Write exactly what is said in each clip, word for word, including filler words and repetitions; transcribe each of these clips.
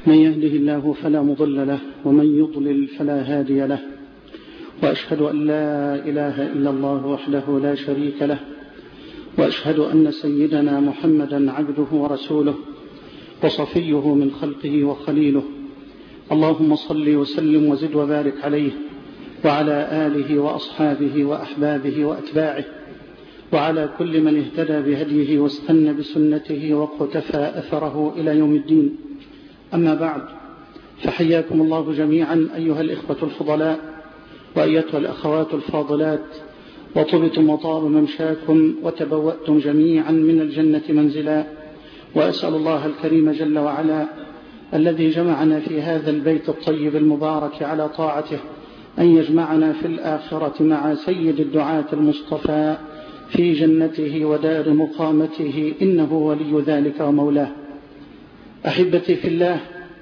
من يهده الله فلا مضل له ومن يضلل فلا هادي له، وأشهد أن لا إله إلا الله وحده لا شريك له، وأشهد أن سيدنا محمدا عبده ورسوله وصفيه من خلقه وخليله. اللهم صل وسلم وزد وبارك عليه وعلى آله وأصحابه وأحبابه وأتباعه وعلى كل من اهتدى بهديه واستنى بسنته واقتفى أثره إلى يوم الدين. أما بعد، فحياكم الله جميعا أيها الإخوة الفضلاء وأيتها الأخوات الفاضلات، وطبتم وطاب ممشاكم وتبوأتم جميعا من الجنة منزلا. وأسأل الله الكريم جل وعلا الذي جمعنا في هذا البيت الطيب المبارك على طاعته أن يجمعنا في الآخرة مع سيد الدعاة المصطفى في جنته ودار مقامته، إنه ولي ذلك ومولاه. أحبتي في الله،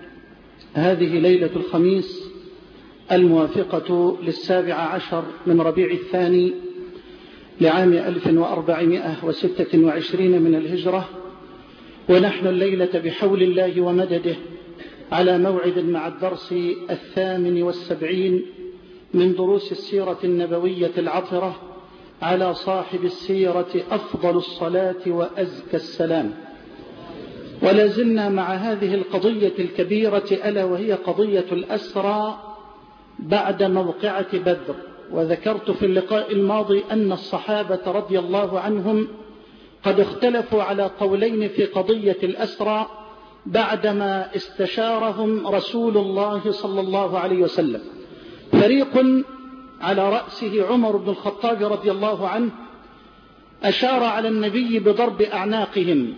هذه ليلة الخميس الموافقة للسابع عشر من ربيع الثاني لعام ألف وأربعمائة وستة وعشرين من الهجرة، ونحن الليلة بحول الله ومدده على موعد مع الدرس الثامن والسبعين من دروس السيرة النبوية العطرة على صاحب السيرة أفضل الصلاة وأزكى السلام. ولا زلنا مع هذه القضية الكبيرة، ألا وهي قضية الأسرى بعد موقعة بدر. وذكرت في اللقاء الماضي أن الصحابة رضي الله عنهم قد اختلفوا على قولين في قضية الأسرى بعدما استشارهم رسول الله صلى الله عليه وسلم. فريق على رأسه عمر بن الخطاب رضي الله عنه أشار على النبي بضرب أعناقهم،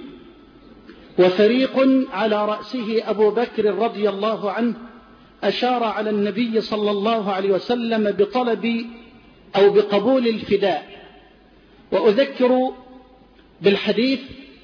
وفريق على رأسه أبو بكر رضي الله عنه أشار على النبي صلى الله عليه وسلم بطلب أو بقبول الفداء. وأذكر بالحديث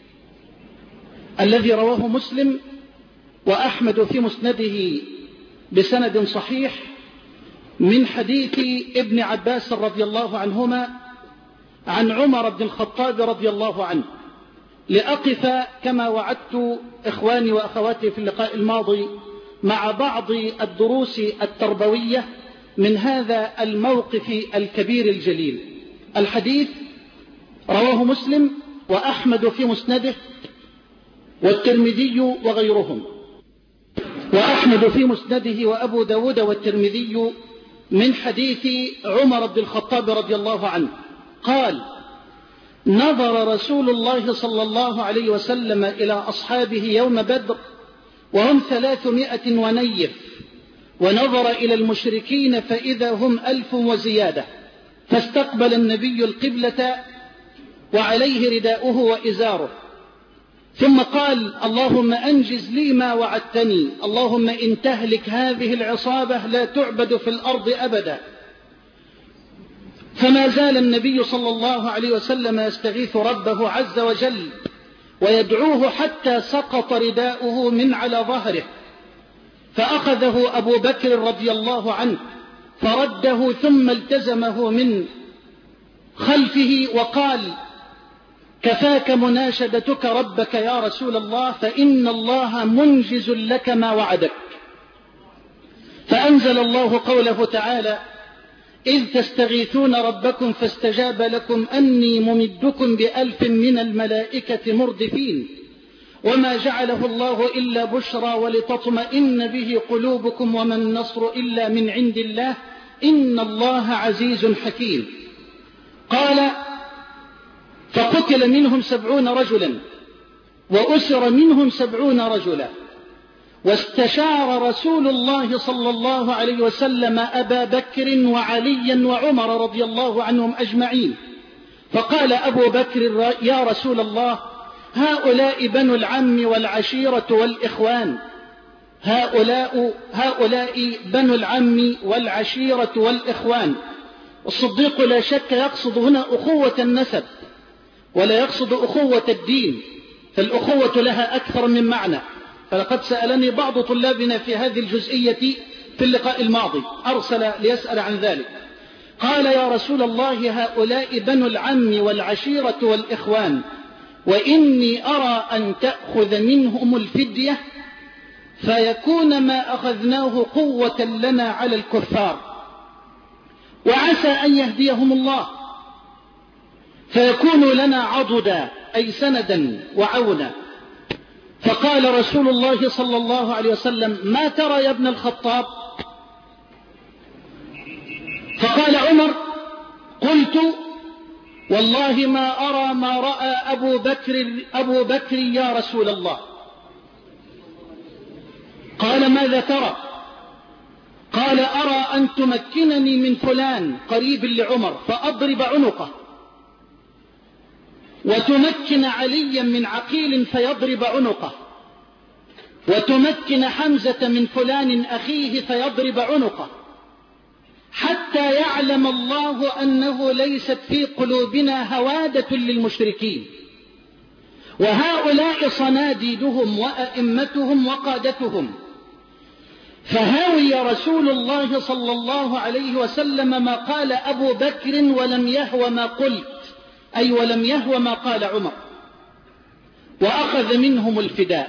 الذي رواه مسلم وأحمد في مسنده بسند صحيح من حديث ابن عباس رضي الله عنهما عن عمر بن الخطاب رضي الله عنه، لأقف كما وعدت إخواني وأخواتي في اللقاء الماضي مع بعض الدروس التربوية من هذا الموقف الكبير الجليل. الحديث رواه مسلم وأحمد في مسنده والترمذي وغيرهم، وأحمد في مسنده وأبو داود والترمذي من حديث عمر بن الخطاب رضي الله عنه قال: نظر رسول الله صلى الله عليه وسلم إلى أصحابه يوم بدر وهم ثلاثمائة ونيف، ونظر إلى المشركين فإذا هم ألف وزيادة، فاستقبل النبي القبلة وعليه رداؤه وإزاره، ثم قال: اللهم أنجز لي ما وعدتني، اللهم إن تهلك هذه العصابة لا تعبد في الأرض أبدا. فما زال النبي صلى الله عليه وسلم يستغيث ربه عز وجل ويدعوه حتى سقط رداؤه من على ظهره، فأخذه أبو بكر رضي الله عنه فرده ثم التزمه من خلفه وقال: كفاك مناشدتك ربك يا رسول الله، فإن الله منجز لك ما وعدك. فأنزل الله قوله تعالى: إذ تستغيثون ربكم فاستجاب لكم أني ممدكم بألف من الملائكة مردفين، وما جعله الله إلا بشرى ولتطمئن به قلوبكم وما النصر إلا من عند الله إن الله عزيز حكيم. قال: فقتل منهم سبعون رجلا وأسر منهم سبعون رجلا، واستشار رسول الله صلى الله عليه وسلم أبا بكر وعليا وعمر رضي الله عنهم أجمعين، فقال أبو بكر: يا رسول الله، هؤلاء بنو العم والعشيرة والإخوان، هؤلاء, هؤلاء بنو العم والعشيرة والإخوان. الصديق لا شك يقصد هنا أخوة النسب ولا يقصد أخوة الدين، فالأخوة لها أكثر من معنى. فلقد سألني بعض طلابنا في هذه الجزئية في اللقاء الماضي، أرسل ليسأل عن ذلك، قال: يا رسول الله، هؤلاء بنو العم والعشيرة والإخوان، وإني أرى أن تأخذ منهم الفدية فيكون ما أخذناه قوة لنا على الكفار، وعسى أن يهديهم الله فيكون لنا عضدا أي سندا وعونا. فقال رسول الله صلى الله عليه وسلم: ما ترى يا ابن الخطاب؟ فقال عمر: قلت: والله ما أرى ما رأى أبو بكر, أبو بكر يا رسول الله. قال: ماذا ترى؟ قال: أرى أن تمكنني من فلان قريب لعمر فأضرب عنقه، وتمكن عليا من عقيل فيضرب عنقه، وتمكن حمزة من فلان أخيه فيضرب عنقه، حتى يعلم الله أنه ليست في قلوبنا هوادة للمشركين، وهؤلاء صناديدهم وأئمتهم وقادتهم. فهاوي رسول الله صلى الله عليه وسلم ما قال أبو بكر ولم يهو ما قلت، أي ولم يهو ما قال عمر، وأخذ منهم الفداء.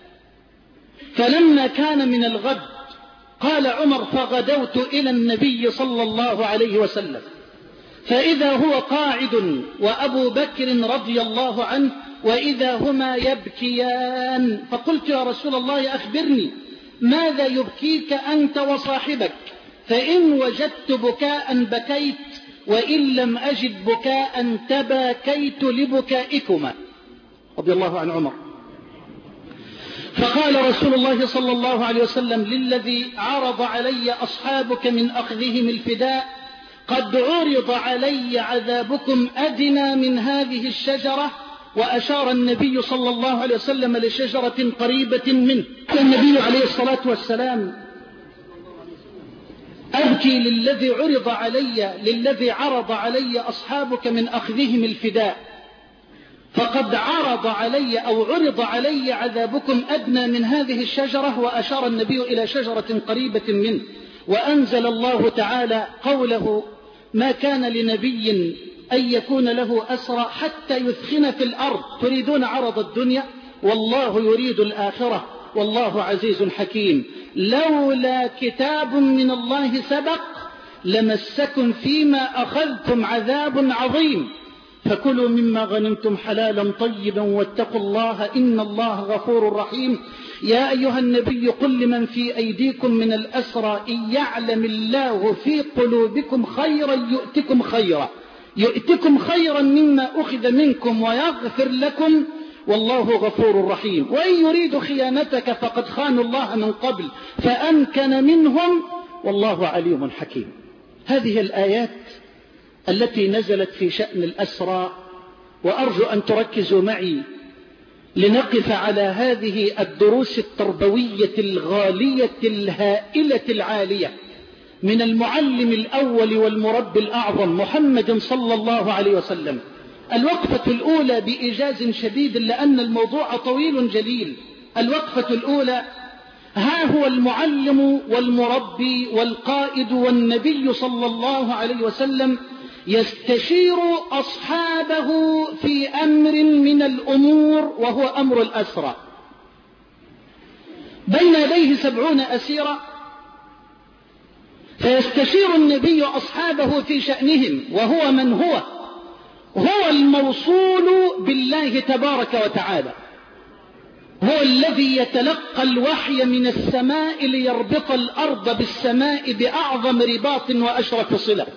فلما كان من الغد قال عمر: فغدوت إلى النبي صلى الله عليه وسلم فإذا هو قاعد وأبو بكر رضي الله عنه وإذا هما يبكيان، فقلت: يا رسول الله أخبرني ماذا يبكيك أنت وصاحبك؟ فإن وجدت بكاء بكيت، وإن لم أجد بكاء تباكيت لبكائكما. رضي الله عن عمر. فقال رسول الله صلى الله عليه وسلم للذي عرض علي أصحابك من أخذهم الفداء: قد عرض علي عذابكم أدنى من هذه الشجرة. وأشار النبي صلى الله عليه وسلم لشجرة قريبة منه. قال النبي عليه الصلاة والسلام: أبكي للذي عرض علي للذي عرض علي أصحابك من أخذهم الفداء، فقد عرض علي أو عرض علي عذابكم أدنى من هذه الشجرة. وأشار النبي إلى شجرة قريبة منه. وأنزل الله تعالى قوله: ما كان لنبي أن يكون له أسرى حتى يثخن في الأرض تريدون عرض الدنيا والله يريد الآخرة والله عزيز حكيم. لولا كتاب من الله سبق لمسكم فيما أخذتم عذاب عظيم، فكلوا مما غنمتم حلالا طيبا واتقوا الله إن الله غفور رحيم. يا أيها النبي قل لمن في أيديكم من الأسرى: إن يعلم الله في قلوبكم خيرا يؤتكم خيرا يؤتكم خيرا مما أخذ منكم ويغفر لكم والله غفور رحيم. وإن يريد خيانتك فقد خانوا الله من قبل فأمكن منهم والله عليم حكيم. هذه الآيات التي نزلت في شأن الأسرى، وأرجو أن تركزوا معي لنقف على هذه الدروس التربوية الغالية الهائلة العالية من المعلم الأول والمربي الأعظم محمد صلى الله عليه وسلم. الوقفة الأولى بإيجاز شديد لأن الموضوع طويل جليل. الوقفة الأولى: ها هو المعلم والمربي والقائد والنبي صلى الله عليه وسلم يستشير أصحابه في أمر من الأمور وهو أمر الأسرى. بين يديه سبعون أسيرا، فيستشير النبي أصحابه في شأنهم، وهو من هو؟ هو الموصول بالله تبارك وتعالى، هو الذي يتلقى الوحي من السماء ليربط الأرض بالسماء بأعظم رباط وأشرف صلة.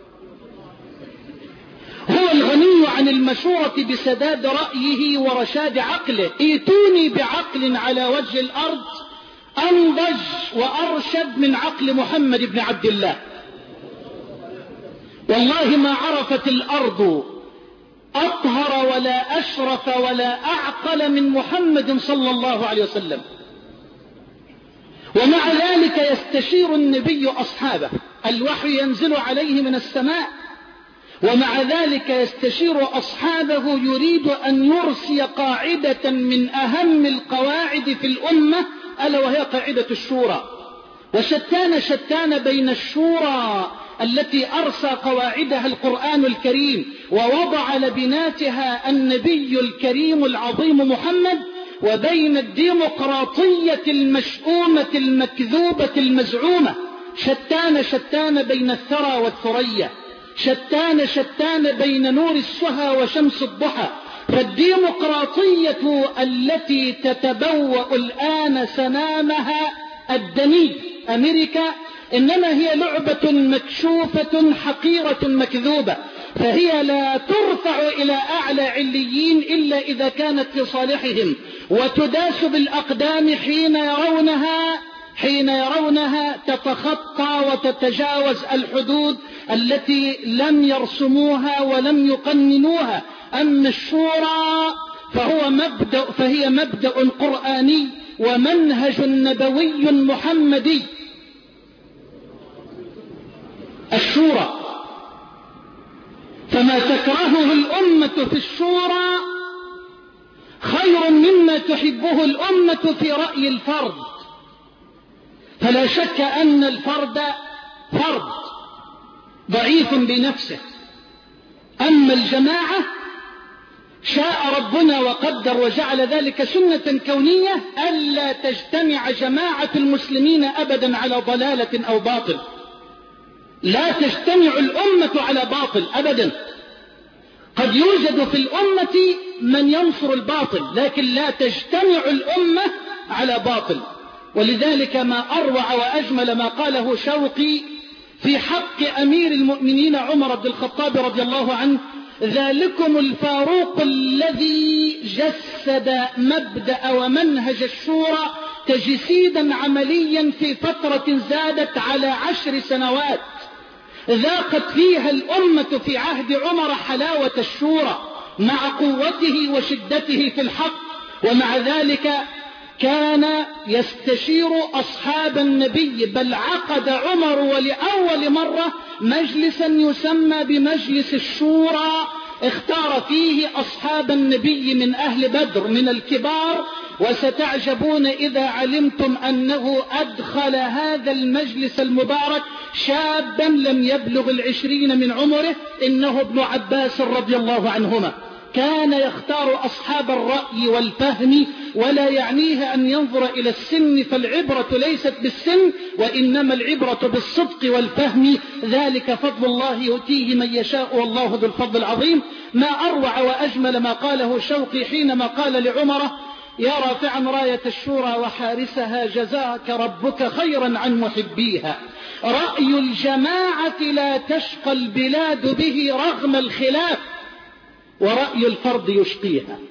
هو الغني عن المشورة بسداد رأيه ورشاد عقله. ائتوني بعقل على وجه الأرض أنضج وأرشد من عقل محمد بن عبد الله. والله ما عرفت الأرض أطهر ولا أشرف ولا أعقل من محمد صلى الله عليه وسلم. ومع ذلك يستشير النبي أصحابه، الوحي ينزل عليه من السماء، ومع ذلك يستشير أصحابه يريد أن يرسي قاعدة من أهم القواعد في الأمة، ألا وهي قاعدة الشورى. وشتان شتان بين الشورى التي أرسى قواعدها القرآن الكريم ووضع لبناتها النبي الكريم العظيم محمد، وبين الديمقراطية المشؤومة المكذوبة المزعومة. شتان شتان بين الثرى والثريا، شتان شتان بين نور السهى وشمس الضحى. فالديمقراطية التي تتبوأ الآن سنامها الدني أمريكا إنما هي لعبة مكشوفة حقيرة مكذوبة، فهي لا ترفع إلى أعلى عليين إلا إذا كانت في صالحهم، وتداس بالأقدام حين يرونها حين يرونها تتخطى وتتجاوز الحدود التي لم يرسموها ولم يقننوها. أما الشورى فهو مبدأ فهي مبدأ قرآني ومنهج نبوي محمدي. الشورى، فما تكرهه الأمة في الشورى خير مما تحبه الأمة في رأي الفرد. فلا شك أن الفرد فرد ضعيف بنفسه، أما الجماعة شاء ربنا وقدر وجعل ذلك سنة كونية ألا تجتمع جماعة المسلمين أبدا على ضلالة أو باطل. لا تجتمع الأمة على باطل أبدا. قد يوجد في الأمة من ينصر الباطل، لكن لا تجتمع الأمة على باطل. ولذلك ما أروع وأجمل ما قاله شوقي في حق أمير المؤمنين عمر بن الخطاب رضي الله عنه: ذلكم الفاروق الذي جسد مبدأ ومنهج الشورى تجسيدا عمليا في فترة زادت على عشر سنوات، ذاقت فيها الأمة في عهد عمر حلاوة الشورى مع قوته وشدته في الحق. ومع ذلك كان يستشير أصحاب النبي، بل عقد عمر ولأول مرة مجلسا يسمى بمجلس الشورى، اختار فيه أصحاب النبي من أهل بدر من الكبار. وستعجبون إذا علمتم أنه أدخل هذا المجلس المبارك شابا لم يبلغ العشرين من عمره، إنه ابن عباس رضي الله عنهما. كان يختار أصحاب الرأي والفهم، ولا يعنيه أن ينظر إلى السن، فالعبرة ليست بالسن وإنما العبرة بالصدق والفهم. ذلك فضل الله يؤتيه من يشاء والله ذو الفضل العظيم. ما أروع وأجمل ما قاله شوقي حينما قال لعمر: يا رافعا راية الشورى وحارسها جزاك ربك خيرا عن محبيها. رأي الجماعة لا تشقى البلاد به رغم الخلاف، ورأي الفرد يشقيها.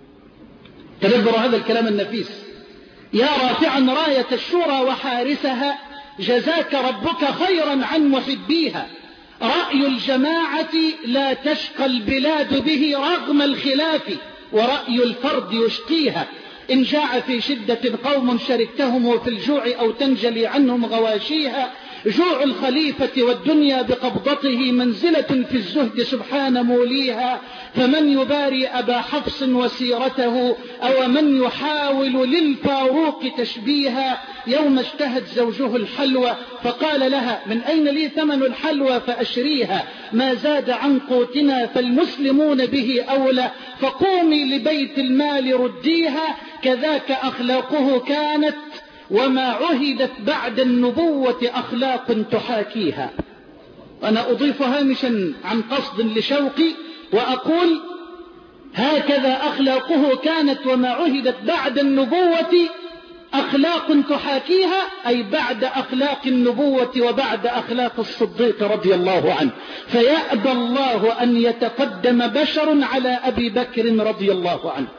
تدبروا هذا الكلام النفيس: يا رافعا راية الشورى وحارسها جزاك ربك خيرا عن محبيها. رأي الجماعة لا تشقى البلاد به رغم الخلاف، ورأي الفرد يشقيها. إن جاع في شدة قوم شركتهم في الجوع أو تنجلي عنهم غواشيها. جوع الخليفة والدنيا بقبضته منزلة في الزهد سبحان موليها. فمن يباري أبا حفص وسيرته، أو من يحاول للفاروق تشبيها. يوم اشتهت زوجه الحلوى فقال لها: من أين لي ثمن الحلوى فأشريها. ما زاد عن قوتنا فالمسلمون به أولى، فقومي لبيت المال رديها. كذاك أخلاقه كانت، وما عهدت بعد النبوة أخلاق تحاكيها. أنا أضيف هامشا عن قصد لشوقي وأقول: هكذا أخلاقه كانت وما عهدت بعد النبوة أخلاق تحاكيها، أي بعد أخلاق النبوة وبعد أخلاق الصديق رضي الله عنه. فيأبى الله أن يتقدم بشر على أبي بكر رضي الله عنه.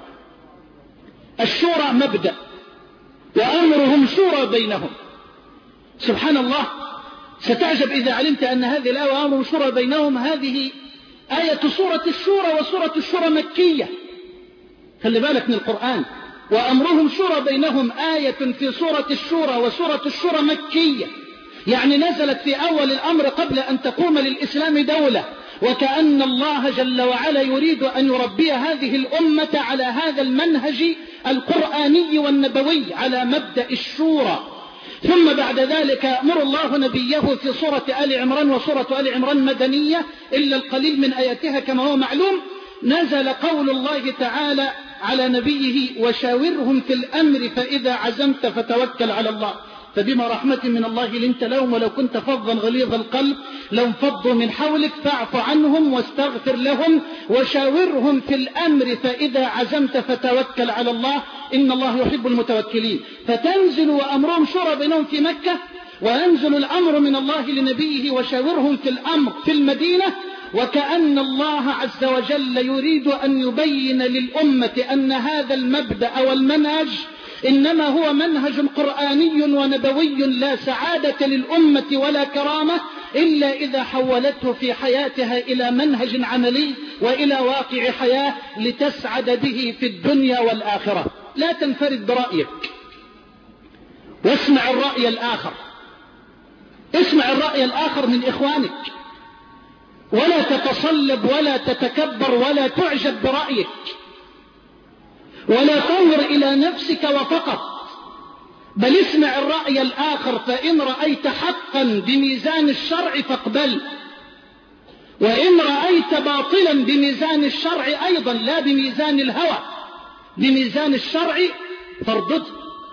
الشورى مبدأ، وأمرهم شورى بينهم. سبحان الله، ستعجب إذا علمت أن هذه الآية وأمرهم شورى بينهم هذه آية سورة الشورى، وسورة الشورى مكية. خلي بالك من القرآن. وأمرهم شورى بينهم آية في سورة الشورى، وسورة الشورى مكية، يعني نزلت في أول الأمر قبل أن تقوم للإسلام دولة. وكأن الله جل وعلا يريد أن يربي هذه الأمة على هذا المنهج القرآني والنبوي، على مبدأ الشورى. ثم بعد ذلك أمر الله نبيه في سورة آل عمران، وسورة آل عمران مدنية إلا القليل من آياتها كما هو معلوم. نزل قول الله تعالى على نبيه وشاورهم في الأمر فإذا عزمت فتوكل على الله. فبما رحمة من الله لنت لهم ولو كنت فظا غليظ القلب لانفضوا من حولك فاعف عنهم واستغفر لهم وشاورهم في الأمر فإذا عزمت فتوكل على الله إن الله يحب المتوكلين. فتنزل وأمرهم شورى بينهم في مكة، وينزل الأمر من الله لنبيه وشاورهم في الأمر في المدينة، وكأن الله عز وجل يريد أن يبين للأمة أن هذا المبدأ والمنهج إنما هو منهج قرآني ونبوي لا سعادة للأمة ولا كرامة إلا إذا حولته في حياتها إلى منهج عملي وإلى واقع حياة لتسعد به في الدنيا والآخرة. لا تنفرد برأيك، واسمع الرأي الآخر، اسمع الرأي الآخر من إخوانك، ولا تتصلب ولا تتكبر ولا تعجب برأيك، ولا تنظر إلى نفسك وفقط، بل اسمع الرأي الآخر. فإن رأيت حقا بميزان الشرع فاقبل، وإن رأيت باطلا بميزان الشرع أيضا لا بميزان الهوى، بميزان الشرع فارضه.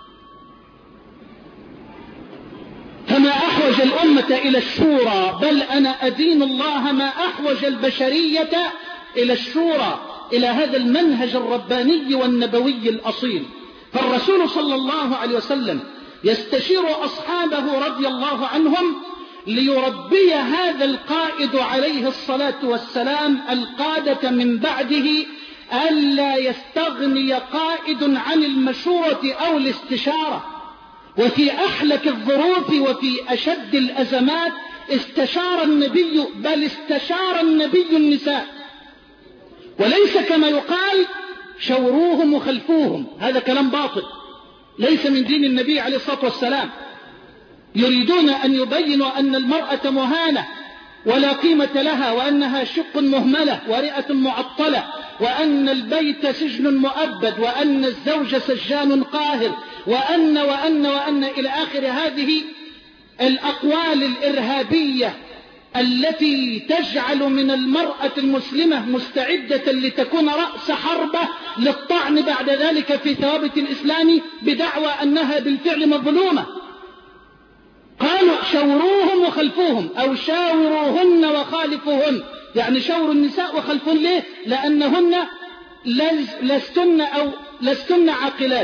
فما أحوج الأمة إلى الشورى، بل أنا أدين الله ما أحوج البشرية إلى الشورى، إلى هذا المنهج الرباني والنبوي الأصيل. فالرسول صلى الله عليه وسلم يستشير أصحابه رضي الله عنهم ليربي هذا القائد عليه الصلاة والسلام القادة من بعده ألا يستغني قائد عن المشورة أو الاستشارة. وفي أحلك الظروف وفي أشد الأزمات استشار النبي، بل استشار النبي النساء، وليس كما يقال شوروهم وخلفوهم، هذا كلام باطل ليس من دين النبي عليه الصلاة والسلام. يريدون أن يبينوا أن المرأة مهانة ولا قيمة لها، وأنها شق مهملة ورئة معطلة، وأن البيت سجن مؤبد، وأن الزوج سجان قاهر، وأن وأن وأن إلى آخر هذه الأقوال الإرهابية التي تجعل من المرأة المسلمة مستعدة لتكون رأس حربة للطعن بعد ذلك في ثوابت الإسلام بدعوى أنها بالفعل مظلومة. قالوا شوروهم وخلفوهم، أو شاوروهن وخالفوهن، يعني شوروا النساء وخلفون. ليه؟ لأنهن لستن أو لستن عاقلات.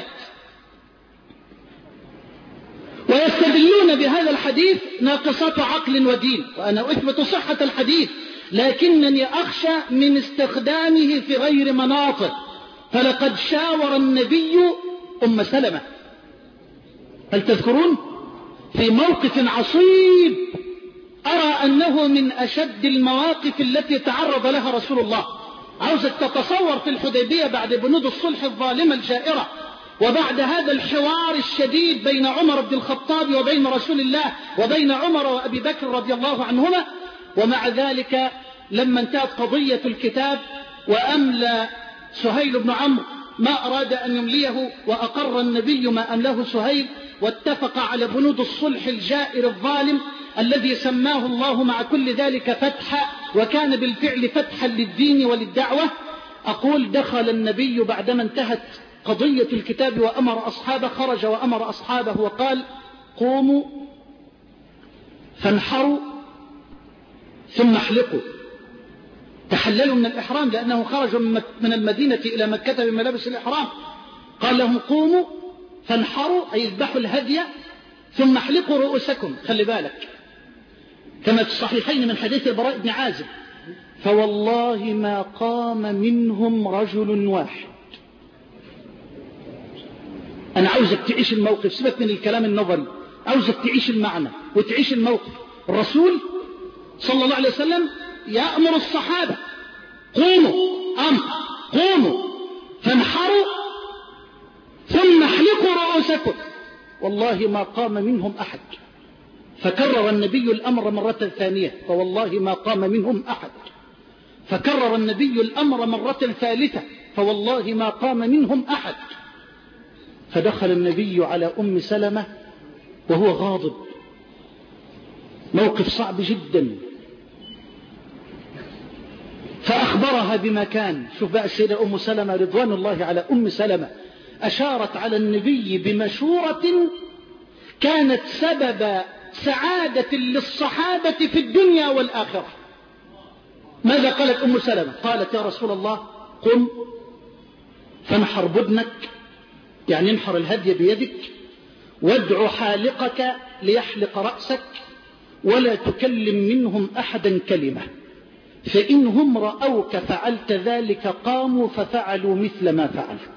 ويستدلون بهذا الحديث ناقصات عقل ودين، وأنا أثبت صحة الحديث، لكنني أخشى من استخدامه في غير مناطق. فلقد شاور النبي أم سلمة، هل تذكرون؟ في موقف عصيب أرى أنه من أشد المواقف التي تعرض لها رسول الله. عاوزك تتصور في الحديبية بعد بنود الصلح الظالمة الجائرة، وبعد هذا الحوار الشديد بين عمر بن الخطاب وبين رسول الله وبين عمر وأبي بكر رضي الله عنهما، ومع ذلك لما انتهت قضية الكتاب وأملى سهيل بن عمرو ما أراد أن يمليه، وأقر النبي ما أملاه سهيل، واتفق على بنود الصلح الجائر الظالم الذي سماه الله مع كل ذلك فتحا، وكان بالفعل فتحا للدين وللدعوة. أقول دخل النبي بعدما انتهت قضية الكتاب وأمر أصحابه، خرج وأمر أصحابه وقال قوموا فانحروا ثم احلقوا. تحللوا من الإحرام لأنه خرجوا من المدينة إلى مكة بملابس الإحرام. قال لهم قوموا فانحروا أي اذبحوا الهدي ثم احلقوا رؤوسكم. خلي بالك كما في الصحيحين من حديث البراء بن عازب، فوالله ما قام منهم رجل واحد. أنا عاوزك تعيش الموقف، سيبك من الكلام النظري، عاوزك تعيش المعنى وتعيش الموقف. الرسول صلى الله عليه وسلم يأمر الصحابة قوموا، أمر قوموا فانحروا ثم احلقوا رؤوسكم. والله ما قام منهم أحد. فكرر النبي الأمر مرة ثانية، فوالله ما قام منهم أحد. فكرر النبي الأمر مرة ثالثة، فوالله ما قام منهم أحد. فدخل النبي على أم سلمة وهو غاضب، موقف صعب جدا. فأخبرها بما كان. شوف بقى السيدة أم سلمة رضوان الله على أم سلمة، أشارت على النبي بمشورة كانت سبب سعادة للصحابة في الدنيا والآخرة. ماذا قالت أم سلمة؟ قالت يا رسول الله قم فانحر بدنك، يعني انحر الهدي بيدك، وادع حالقك ليحلق رأسك، ولا تكلم منهم أحدا كلمة، فإنهم رأوك فعلت ذلك قاموا ففعلوا مثل ما فعلت.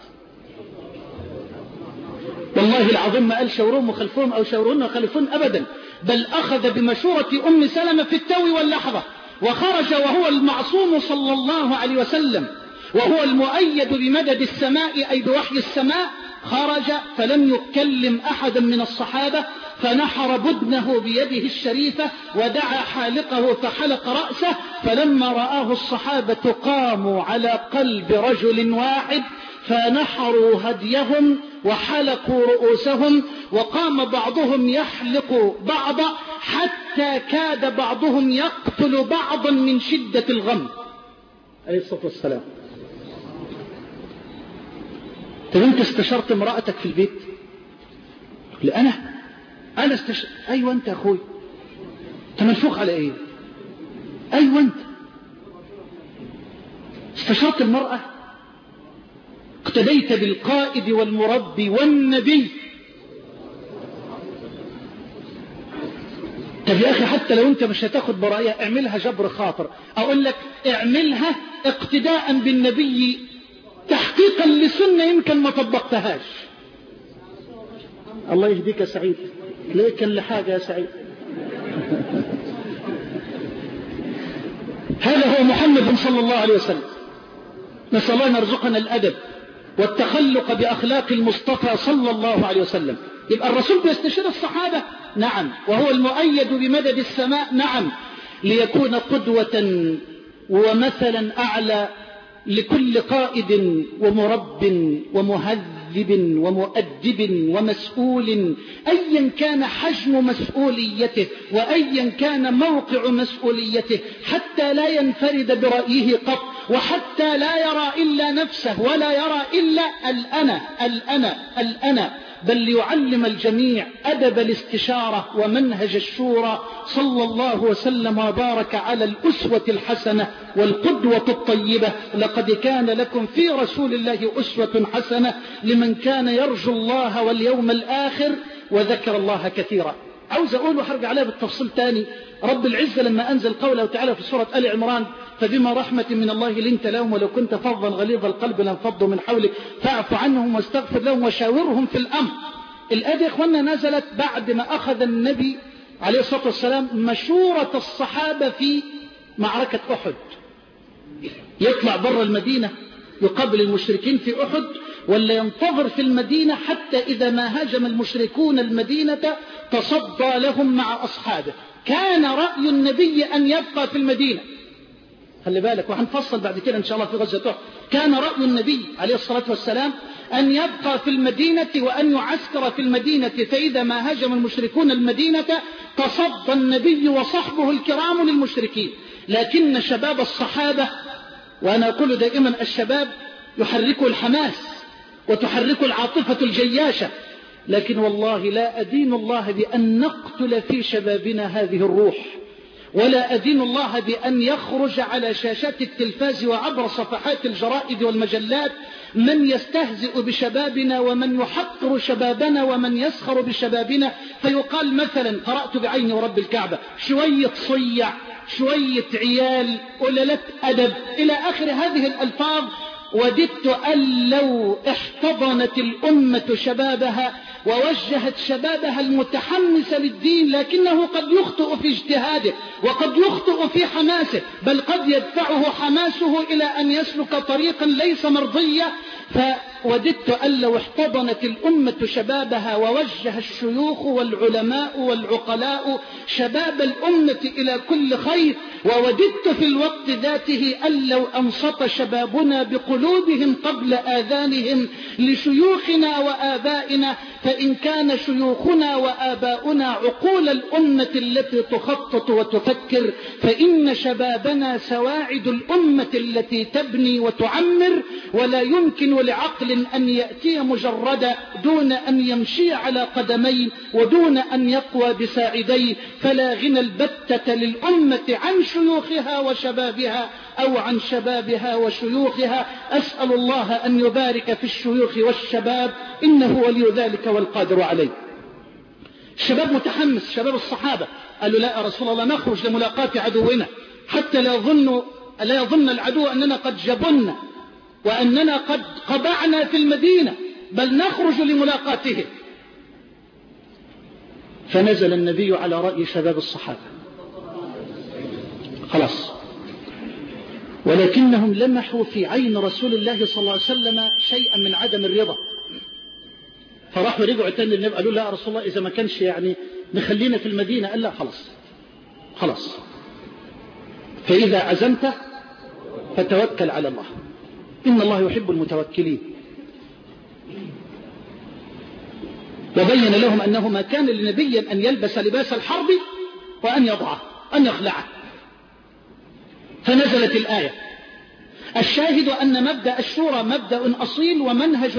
والله العظيم ما قال شورهم وخلفهم أو شورهن وخلفون أبدا، بل أخذ بمشورة أم سلمة في التو واللحظة، وخرج وهو المعصوم صلى الله عليه وسلم، وهو المؤيد بمدد السماء أي بوحي السماء. خرج فلم يكلم أحدا من الصحابة، فنحر بدنه بيده الشريفة ودعا حالقه فحلق رأسه. فلما رآه الصحابة قاموا على قلب رجل واحد فنحروا هديهم وحلقوا رؤوسهم، وقام بعضهم يحلق بعضا حتى كاد بعضهم يقتل بعضا من شدة الغم عليه الصلاة والسلام. طب انت استشرت امرأتك في البيت؟ لا انا انا استشرت. ايوه انت يا اخوي، انت منفوخ على ايه؟ ايوه انت استشرت المرأة، اقتديت بالقائد والمربي والنبي. طب يا اخي حتى لو انت مش هتاخد برأيها اعملها جبر خاطر، اقول لك اعملها اقتداء بالنبي تحقيقا لسنة يمكن ما طبقتهاش. الله يهديك يا سعيد، ليه كان لحاجة يا سعيد؟ هذا هو محمد صلى الله عليه وسلم. نسأل الله أن يرزقنا الأدب والتخلق بأخلاق المصطفى صلى الله عليه وسلم. يبقى الرسول بيستشير الصحابة، نعم، وهو المؤيد بمدد السماء، نعم، ليكون قدوة ومثلا أعلى لكل قائد ومرب ومهذب ومؤدب ومسؤول، أيا كان حجم مسؤوليته وأيا كان موقع مسؤوليته، حتى لا ينفرد برأيه قط، وحتى لا يرى إلا نفسه ولا يرى إلا الأنا الأنا الأنا، بل ليعلم الجميع أدب الاستشارة ومنهج الشورى. صلى الله وسلم وبارك على الأسوة الحسنة والقدوة الطيبة. لقد كان لكم في رسول الله أسوة حسنة لمن كان يرجو الله واليوم الآخر وذكر الله كثيرا. عاوز أقول وحرجع عليها بالتفصيل تاني. رب العزة لما أنزل قوله تعالى في سورة آل عمران: فبما رحمة من الله لنت لهم ولو كنت فظا غليظ القلب لانفضوا من حولك فاعف عنهم واستغفر لهم وشاورهم في الأمر. الآية يا إخواننا نزلت بعد ما أخذ النبي عليه الصلاة والسلام مشورة الصحابة في معركة أحد. يطلع بره المدينة يقابل المشركين في أحد، ولا ينتظر في المدينة حتى إذا ما هاجم المشركون المدينة تصدى لهم مع أصحابه. كان رأي النبي أن يبقى في المدينة، خلي بالك وهنفصل بعد كده إن شاء الله في غزوة أحد. كان رأي النبي عليه الصلاة والسلام أن يبقى في المدينة وأن يعسكر في المدينة، فإذا ما هاجم المشركون المدينة تصدى النبي وصحبه الكرام للمشركين. لكن شباب الصحابة، وأنا أقول دائما الشباب يحرك الحماس وتحرك العاطفة الجياشة، لكن والله لا أدين الله بأن نقتل في شبابنا هذه الروح، ولا أدين الله بأن يخرج على شاشات التلفاز وعبر صفحات الجرائد والمجلات من يستهزئ بشبابنا ومن يحقر شبابنا ومن يسخر بشبابنا، فيقال مثلا قرأت بعيني ورب الكعبة شوية صيع، شوية عيال، قللت أدب، إلى آخر هذه الألفاظ. وددت أن لو احتضنت الأمة شبابها ووجهت شبابها المتحمس للدين، لكنه قد يخطئ في اجتهاده وقد يخطئ في حماسه، بل قد يدفعه حماسه إلى أن يسلك طريقا ليس مرضيا. ف وددت أن لو احتضنت الأمة شبابها ووجه الشيوخ والعلماء والعقلاء شباب الأمة إلى كل خير، ووددت في الوقت ذاته أن لو أنصت شبابنا بقلوبهم قبل آذانهم لشيوخنا وآبائنا، فإن كان شيوخنا وآباؤنا عقول الأمة التي تخطط وتفكر، فإن شبابنا سواعد الأمة التي تبني وتعمر، ولا يمكن لعقل أن يأتي مجردا دون أن يمشي على قدمين ودون أن يقوى بساعديه، فلا غنى البتة للأمة عن شيوخها وشبابها أو عن شبابها وشيوخها. أسأل الله أن يبارك في الشيوخ والشباب، إنه ولي ذلك والقادر عليه. الشباب متحمس، شباب الصحابة قالوا لا يا رسول الله نخرج لملاقاة عدونا حتى لا يظن لا يظن العدو أننا قد جبنا وأننا قد قبعنا في المدينة، بل نخرج لملاقاته. فنزل النبي على رأي شباب الصحابة خلاص، ولكنهم لمحوا في عين رسول الله صلى الله عليه وسلم شيئا من عدم الرضا، فراحوا رجعوا تاني للنبي قالوا لا يا رسول الله إذا ما كانش يعني نخلينا في المدينة. قال لا خلاص خلاص، فإذا عزمت فتوكل على الله، إن الله يحب المتوكلين. وبين لهم أنه ما كان لنبي أن يلبس لباس الحرب وأن يضعه أن يخلعه. فنزلت الآية. الشاهد أن مبدأ الشورى مبدأ أصيل ومنهج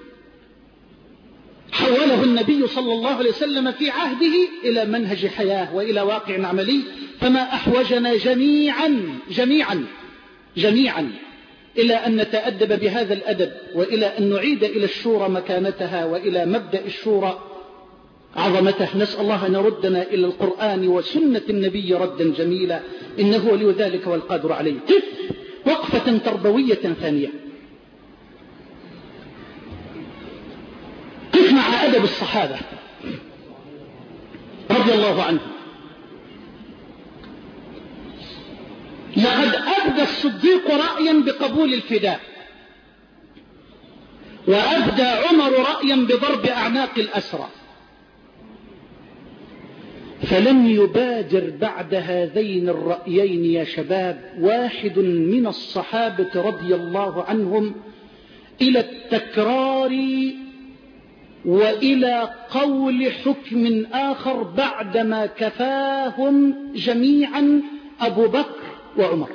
حوله النبي صلى الله عليه وسلم في عهده إلى منهج حياة وإلى واقع عملي، فما أحوجنا جميعا جميعا جميعا إلى أن نتأدب بهذا الأدب، وإلى أن نعيد إلى الشورى مكانتها، وإلى مبدأ الشورى عظمته. نسأل الله أن يردنا إلى القرآن وسنة النبي ردا جميلا، إنه ولي ذلك والقادر عليه. قف وقفة تربوية ثانية، قف مع أدب الصحابة رضي الله عنهم. لقد أبدى الصديق رأيا بقبول الفداء، وأبدى عمر رأيا بضرب أعناق الأسرى، فلم يبادر بعد هذين الرأيين يا شباب واحد من الصحابة رضي الله عنهم إلى التكرار وإلى قول حكم آخر بعدما كفاهم جميعا أبو بكر وعمر.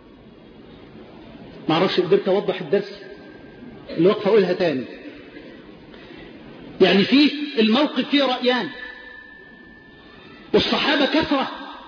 ما أعرفش قدرت أوضح الدرس اللي وقف أقولها تاني. يعني فيه الموقف فيه رأيان، والصحابة كثرة،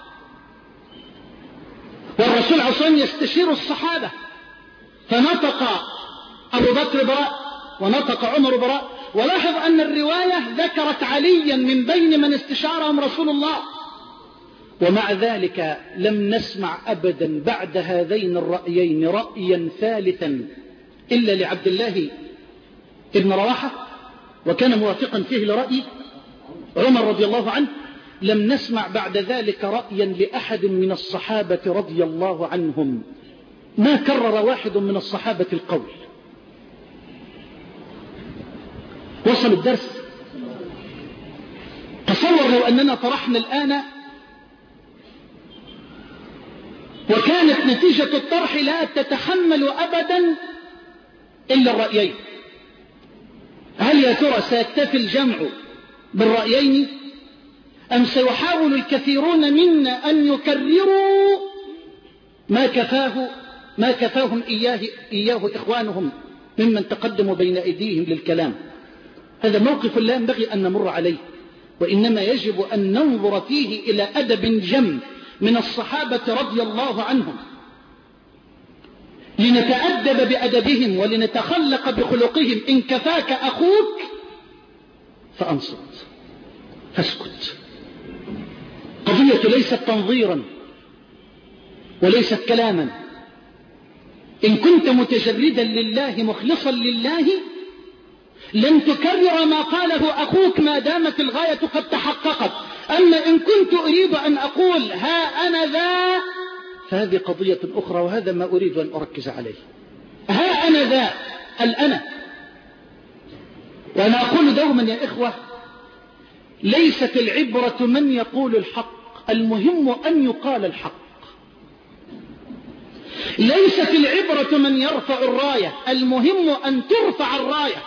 والرسول عصام يستشير الصحابة، فنطق أبو بكر براء ونطق عمر براء. ولاحظ أن الرواية ذكرت عليا من بين من استشارهم رسول الله، ومع ذلك لم نسمع أبدا بعد هذين الرأيين رأيا ثالثا إلا لعبد الله ابن رواحة، وكان موافقا فيه لرأي عمر رضي الله عنه. لم نسمع بعد ذلك رأيا لأحد من الصحابة رضي الله عنهم، ما كرر واحد من الصحابة القول. وصل الدرس. تصور لو أننا طرحنا الآن وكانت نتيجة الطرح لا تتحمل أبدا إلا الرأيين، هل يا ترى سيكتفي الجمع بالرأيين أم سيحاول الكثيرون منا أن يكرروا ما كفاه ما كفاهم إياه, إياه إخوانهم ممن تقدموا بين أيديهم للكلام؟ هذا موقف لا ينبغي أن نمر عليه، وإنما يجب أن ننظر فيه إلى أدب جم من الصحابة رضي الله عنهم، لنتأدب بأدبهم ولنتخلق بخلقهم. إن كفاك أخوك فأنصت فاسكت. قضية ليست تنظيرا وليست كلاما. إن كنت متجردا لله مخلصا لله لن تكرر ما قاله أخوك ما دامت الغاية قد تحققت. أما إن كنت أريد أن أقول ها أنا ذا فهذه قضية أخرى، وهذا ما أريد أن أركز عليه. ها أنا ذا الأنا وأنا أقول دوما يا إخوة، ليست العبرة من يقول الحق، المهم أن يقال الحق. ليست العبرة من يرفع الراية، المهم أن ترفع الراية.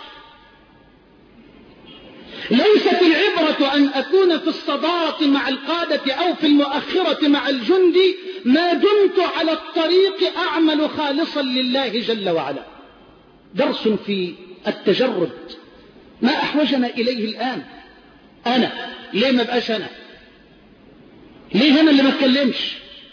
ليست العبرة أن أكون في الصدارة مع القادة أو في المؤخرة مع الجندي ما دمت على الطريق أعمل خالصا لله جل وعلا. درس في التجرد ما أحوجنا إليه الآن. أنا ليه ما بقاش أنا؟ ليه أنا اللي ما اتكلمش؟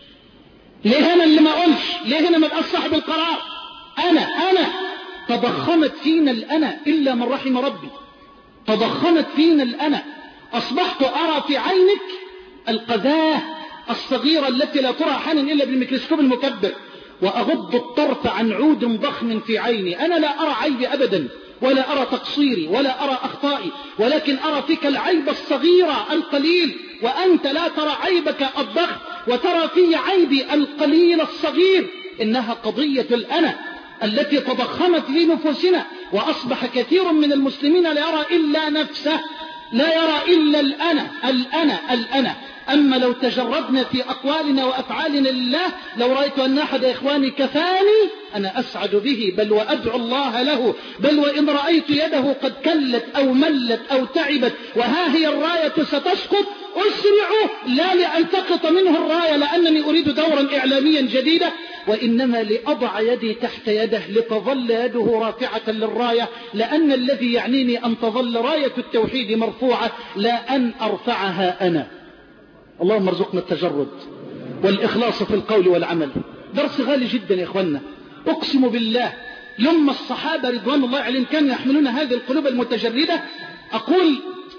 ليه أنا اللي ما أقولش؟ ليه أنا ما بقاش صاحب القرار؟ أنا أنا تضخمت فينا الأنا إلا من رحم ربي. تضخمت فينا الأنا، أصبحت أرى في عينك القذاة الصغيرة التي لا ترى حالا إلا بالميكروسكوب المكبر، وأغض الطرف عن عود ضخم في عيني. أنا لا أرى عيبي أبدا، ولا أرى تقصيري، ولا أرى أخطائي، ولكن أرى فيك العيب الصغير القليل، وأنت لا ترى عيبك الضخم وترى في عيبي القليل الصغير. إنها قضية الأنا التي تضخمت في نفوسنا، وأصبح كثير من المسلمين لا يرى إلا نفسه، لا يرى إلا الأنا الأنا الأنا. أما لو تجردنا في أقوالنا وأفعالنا لله، لو رأيت أن أحد إخواني كفاني أنا أسعد به، بل وأدعو الله له، بل وإن رأيت يده قد كلت أو ملت أو تعبت وها هي الراية ستسقط، أسرع لا لألتقط منه الراية لأنني أريد دورا إعلاميا جديدا، وإنما لأضع يدي تحت يده لتظل يده رافعة للراية، لأن الذي يعنيني أن تظل راية التوحيد مرفوعة لا أن أرفعها أنا. اللهم ارزقنا التجرد والإخلاص في القول والعمل. درس غالي جدا يا إخوانا، أقسم بالله لما الصحابة رضوان الله عليهم كانوا يحملون هذه القلوب المتجردة، أقول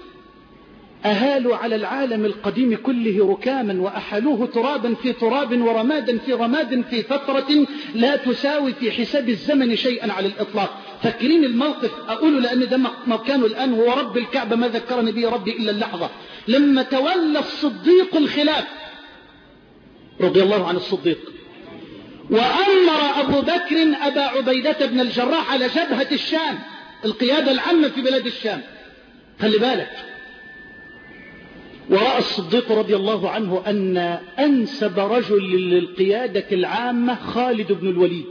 أهالوا على العالم القديم كله ركاما، وأحلوه ترابا في تراب ورمادا في رماد في فترة لا تساوي في حساب الزمن شيئا على الإطلاق. فاكرين الموقف؟ أقول لأن ده مكانه الآن، هو رب الكعبة ما ذكرني به ربي إلا اللحظة لما تولى الصديق الخلاف رضي الله عن الصديق، وأمر أبو بكر أبا عبيدة بن الجراح على جبهة الشام، القيادة العامة في بلاد الشام. خلي بالك، ورأى الصديق رضي الله عنه أن أنسب رجل للقيادة العامة خالد بن الوليد،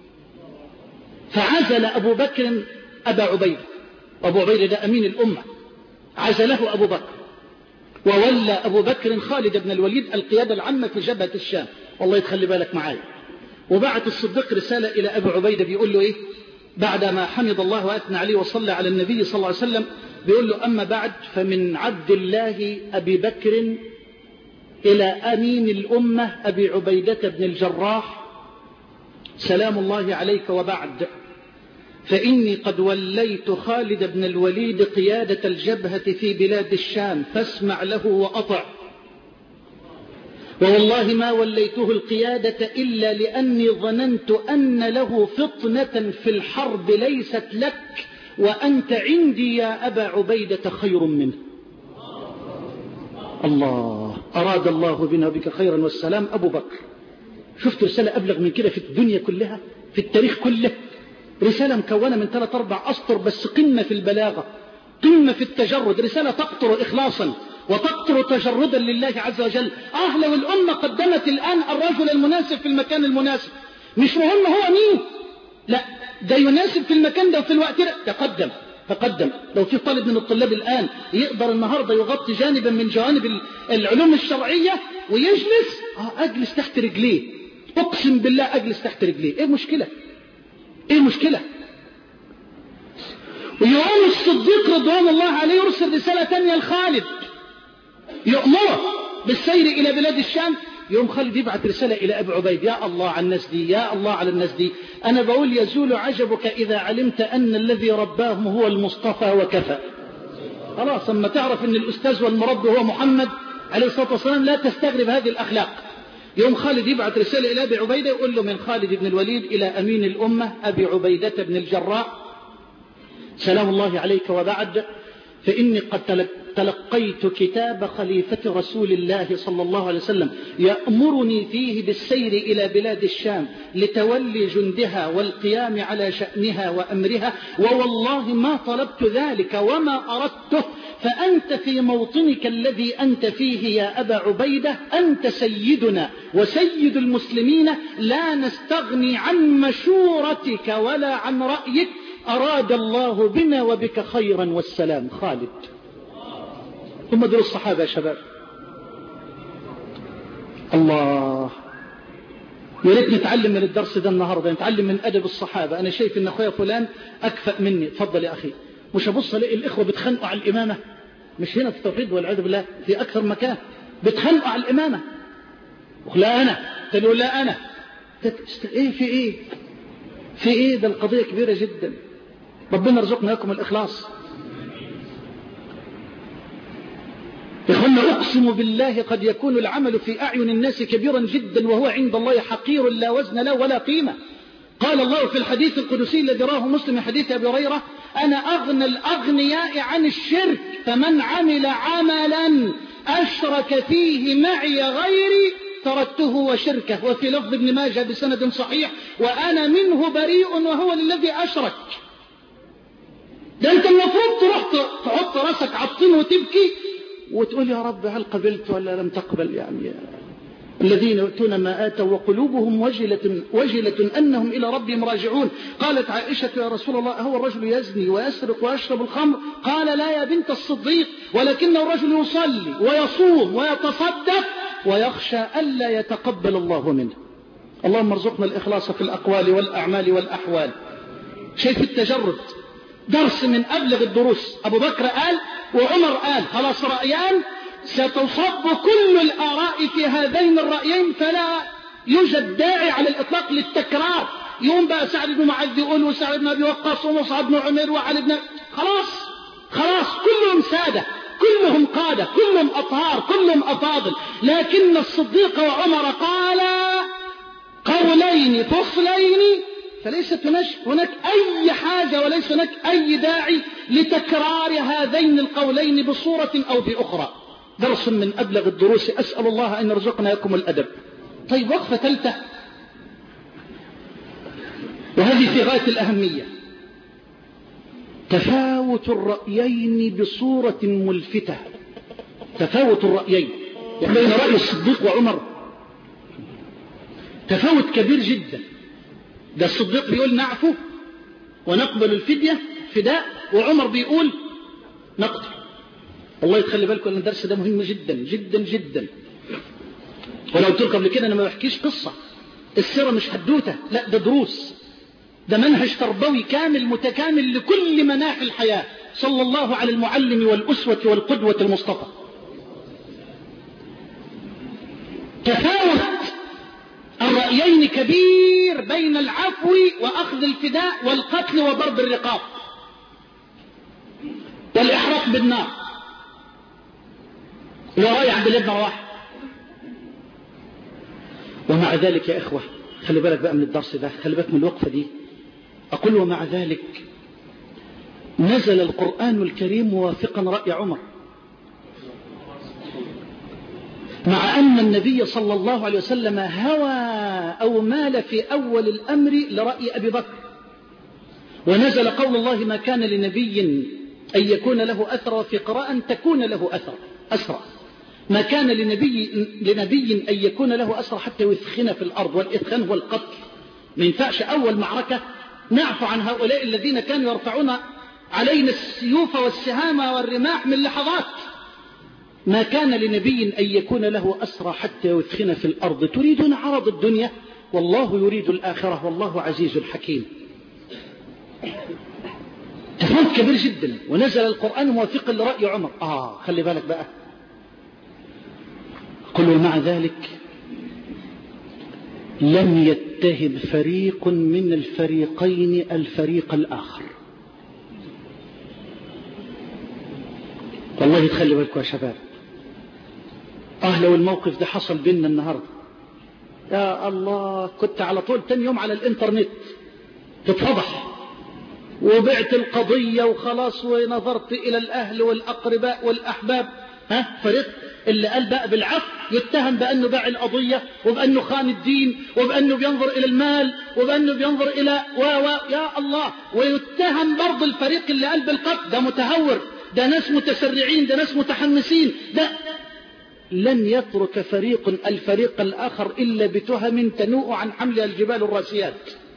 فعزل أبو بكر أبا عبيدة، أبو عبيدة ده أمين الأمة، عزله أبو بكر وولى أبو بكر خالد بن الوليد القيادة العامة في جبهة الشام. والله يتخلي بالك معايا. وبعت الصديق رسالة إلى أبو عبيدة بيقول له إيه بعدما حمد الله وأثنى عليه وصلى على النبي صلى الله عليه وسلم، بيقول له أما بعد فمن عبد الله أبي بكر إلى أمين الأمة أبي عبيدة بن الجراح سلام الله عليك، وبعد فإني قد وليت خالد بن الوليد قيادة الجبهة في بلاد الشام، فاسمع له وأطع. ووالله ما وليته القيادة إلا لأني ظننت أن له فطنة في الحرب ليست لك، وأنت عندي يا أبا عبيدة خير منه. الله، أراد الله بنا بك خيرا والسلام. أبو بكر، شفت رسالة أبلغ من كده في الدنيا كلها، في التاريخ كله؟ رسالة مكونة من ثلاث أربع أسطر بس، قمة في البلاغة، قمة في التجرد، رسالة تقطر إخلاصا وتقطر تجردا لله عز وجل. آه لو الأمة قدمت الآن الرجل المناسب في المكان المناسب، مش مهم هو مين، لا ده يناسب في المكان ده وفي الوقت ده، تقدم تقدم. لو في طالب من الطلاب الآن يقدر النهاردة يغطي جانبا من جوانب العلوم الشرعية ويجلس، آه أجلس تحت رجليه، أقسم بالله أجلس تحت رجليه. إيه مشكلة؟ إيه مشكلة؟ ويوم الصديق رضوان الله عليه يرسل رسالة تانية لخالد يأمره بالسير إلى بلاد الشام. يوم خالد يبعث رسالة إلى أبي عبيد، يا الله على الناس دي، يا الله على الناس دي. أنا بقول يزول عجبك إذا علمت أن الذي رباهم هو المصطفى وكفى. خلاص أما تعرف أن الأستاذ والمربي هو محمد عليه الصلاة والسلام لا تستغرب هذه الأخلاق. يوم خالد يبعث رسالة إلى أبي عبيدة يقول له من خالد بن الوليد إلى أمين الأمة أبي عبيدة بن الجراح سلام الله عليك، وبعد فإني قد تلقيت كتاب خليفة رسول الله صلى الله عليه وسلم يأمرني فيه بالسير إلى بلاد الشام لتولي جندها والقيام على شأنها وأمرها، ووالله ما طلبت ذلك وما أردته، فأنت في موطنك الذي أنت فيه يا أبا عبيدة أنت سيدنا وسيد المسلمين، لا نستغني عن مشورتك ولا عن رأيك، أراد الله بنا وبك خيرا والسلام. خالد. هم دول الصحابة يا شباب. الله، يا ريت نتعلم من الدرس ده النهارده، نتعلم من أدب الصحابة. أنا شايف إن أخويا فلان أكفأ مني، تفضل يا أخي. مش هبص الاقي الإخوة بتخانقوا على الإمامة، مش هنا في التوحيد والعياذ بالله، في أكثر مكان بتخانقوا على الإمامة. لا أنا تقول لا أنا إيه في إيه في إيه ده القضية كبيرة جدا. ربنا يرزقنا لكم الإخلاص. إخوانا أقسم بالله قد يكون العمل في أعين الناس كبيرا جدا وهو عند الله حقير لا وزن له ولا قيمة. قال الله في الحديث القدسي الذي رواه مسلم حديث أبي هريرة: أنا أغنى الأغنياء عن الشرك، فمن عمل عملا أشرك فيه معي غيري تركته وشركه. وفي لفظ ابن ماجه بسند صحيح: وأنا منه بريء وهو الذي أشرك. ده أنت المفروض تروح تحط راسك على الطين وتبكي وتقول يا رب هل قبلت ولا لم تقبل؟ يعني الذين يؤتون ما آتوا وقلوبهم وجلة, وجلة أنهم إلى ربهم راجعون. قالت عائشة: يا رسول الله، هو الرجل يزني ويسرق ويشرب الخمر؟ قال: لا يا بنت الصديق، ولكن الرجل يصلي ويصوم ويتصدق ويخشى ألا يتقبل الله منه. اللهم ارزقنا الإخلاص في الأقوال والأعمال والأحوال. شايف التجرد؟ درس من أبلغ الدروس. أبو بكر قال وعمر قال، خلاص رأيان ستصب كل الآراء في هذين الرأيين، فلا يوجد داعي على الإطلاق للتكرار. يوم بقى سعد بن معاذ يقول وسعد بن أبي وقاص ومصعب بن عمير وعلي بن، خلاص خلاص كلهم سادة، كلهم قادة، كلهم أطهار، كلهم أفاضل. لكن الصديق وعمر قالا قولين فصلين، فليست هناك أي حاجة وليس هناك أي داعي لتكرار هذين القولين بصورة أو بأخرى. درس من أبلغ الدروس، أسأل الله أن يرزقنا لكم الأدب. طيب، وقفة ثالثة وهذه في غاية الأهمية: تفاوت الرأيين بصورة ملفتة. تفاوت الرأيين بين رأي الصديق وعمر تفاوت كبير جدا. ده الصديق بيقول نعفو ونقبل الفدية فداء، وعمر بيقول نقتل. الله يتخلي بالكم ان الدرس ده مهم جدا جدا جدا. ولو قلت لكم قبل كده انا ما بحكيش قصة، السيرة مش حدوتة، لا ده دروس، ده منهج تربوي كامل متكامل لكل مناحي الحياة، صلى الله على المعلم والأسوة والقدوة المصطفى. تفاوت الرأيين كبير بين العفو وأخذ الفداء والقتل وضرب الرقاب والإحراق بالنار. ورأي عبد الله بن رواحة. ومع ذلك يا إخوة، خلي بالك بقى من الدرس ده، خلي بالك من الوقفة دي. أقول ومع ذلك نزل القرآن الكريم موافقا رأي عمر، مع أن النبي صلى الله عليه وسلم هوى أو مال في أول الأمر لرأي أبي بكر. ونزل قول الله: ما كان لنبي أن يكون له أثر، في قراءة أن تكون له أثر أسرى. ما كان لنبي, لنبي أن يكون له أسرى حتى يثخن في الأرض، والإثخان هو القتل. ما ينفعش أول معركة نعفو عن هؤلاء الذين كانوا يرفعون علينا السيوف والسهام والرماح من لحظات. ما كان لنبي أن يكون له أسرى حتى يثخن في الأرض، تريدون عرض الدنيا والله يريد الآخرة والله عزيز حكيم. تفاوت كبير جدا. ونزل القرآن موافقا لرأي عمر. آه خلي بالك بقى. قل ومع ذلك لم يتهم فريق من الفريقين الفريق الآخر. والله تخلي بالكم يا شباب. آه لو الموقف ده حصل بيننا النهاردة، يا الله كنت على طول تاني يوم على الانترنت تتفضح. وبعت القضية وخلاص ونظرت إلى الأهل والأقرباء والأحباب، ها فريق اللي قال بقى بالعفو يتهم بأنه باع القضية وبأنه خان الدين وبأنه بينظر إلى المال وبأنه بينظر إلى و و يا الله. ويتهم برضه الفريق اللي قال بالقتل، ده متهور، ده ناس متسرعين، ده ناس متحمسين، ده لن يترك فريق الفريق الآخر إلا بتهم تنوء عن حملها الجبال الراسيات.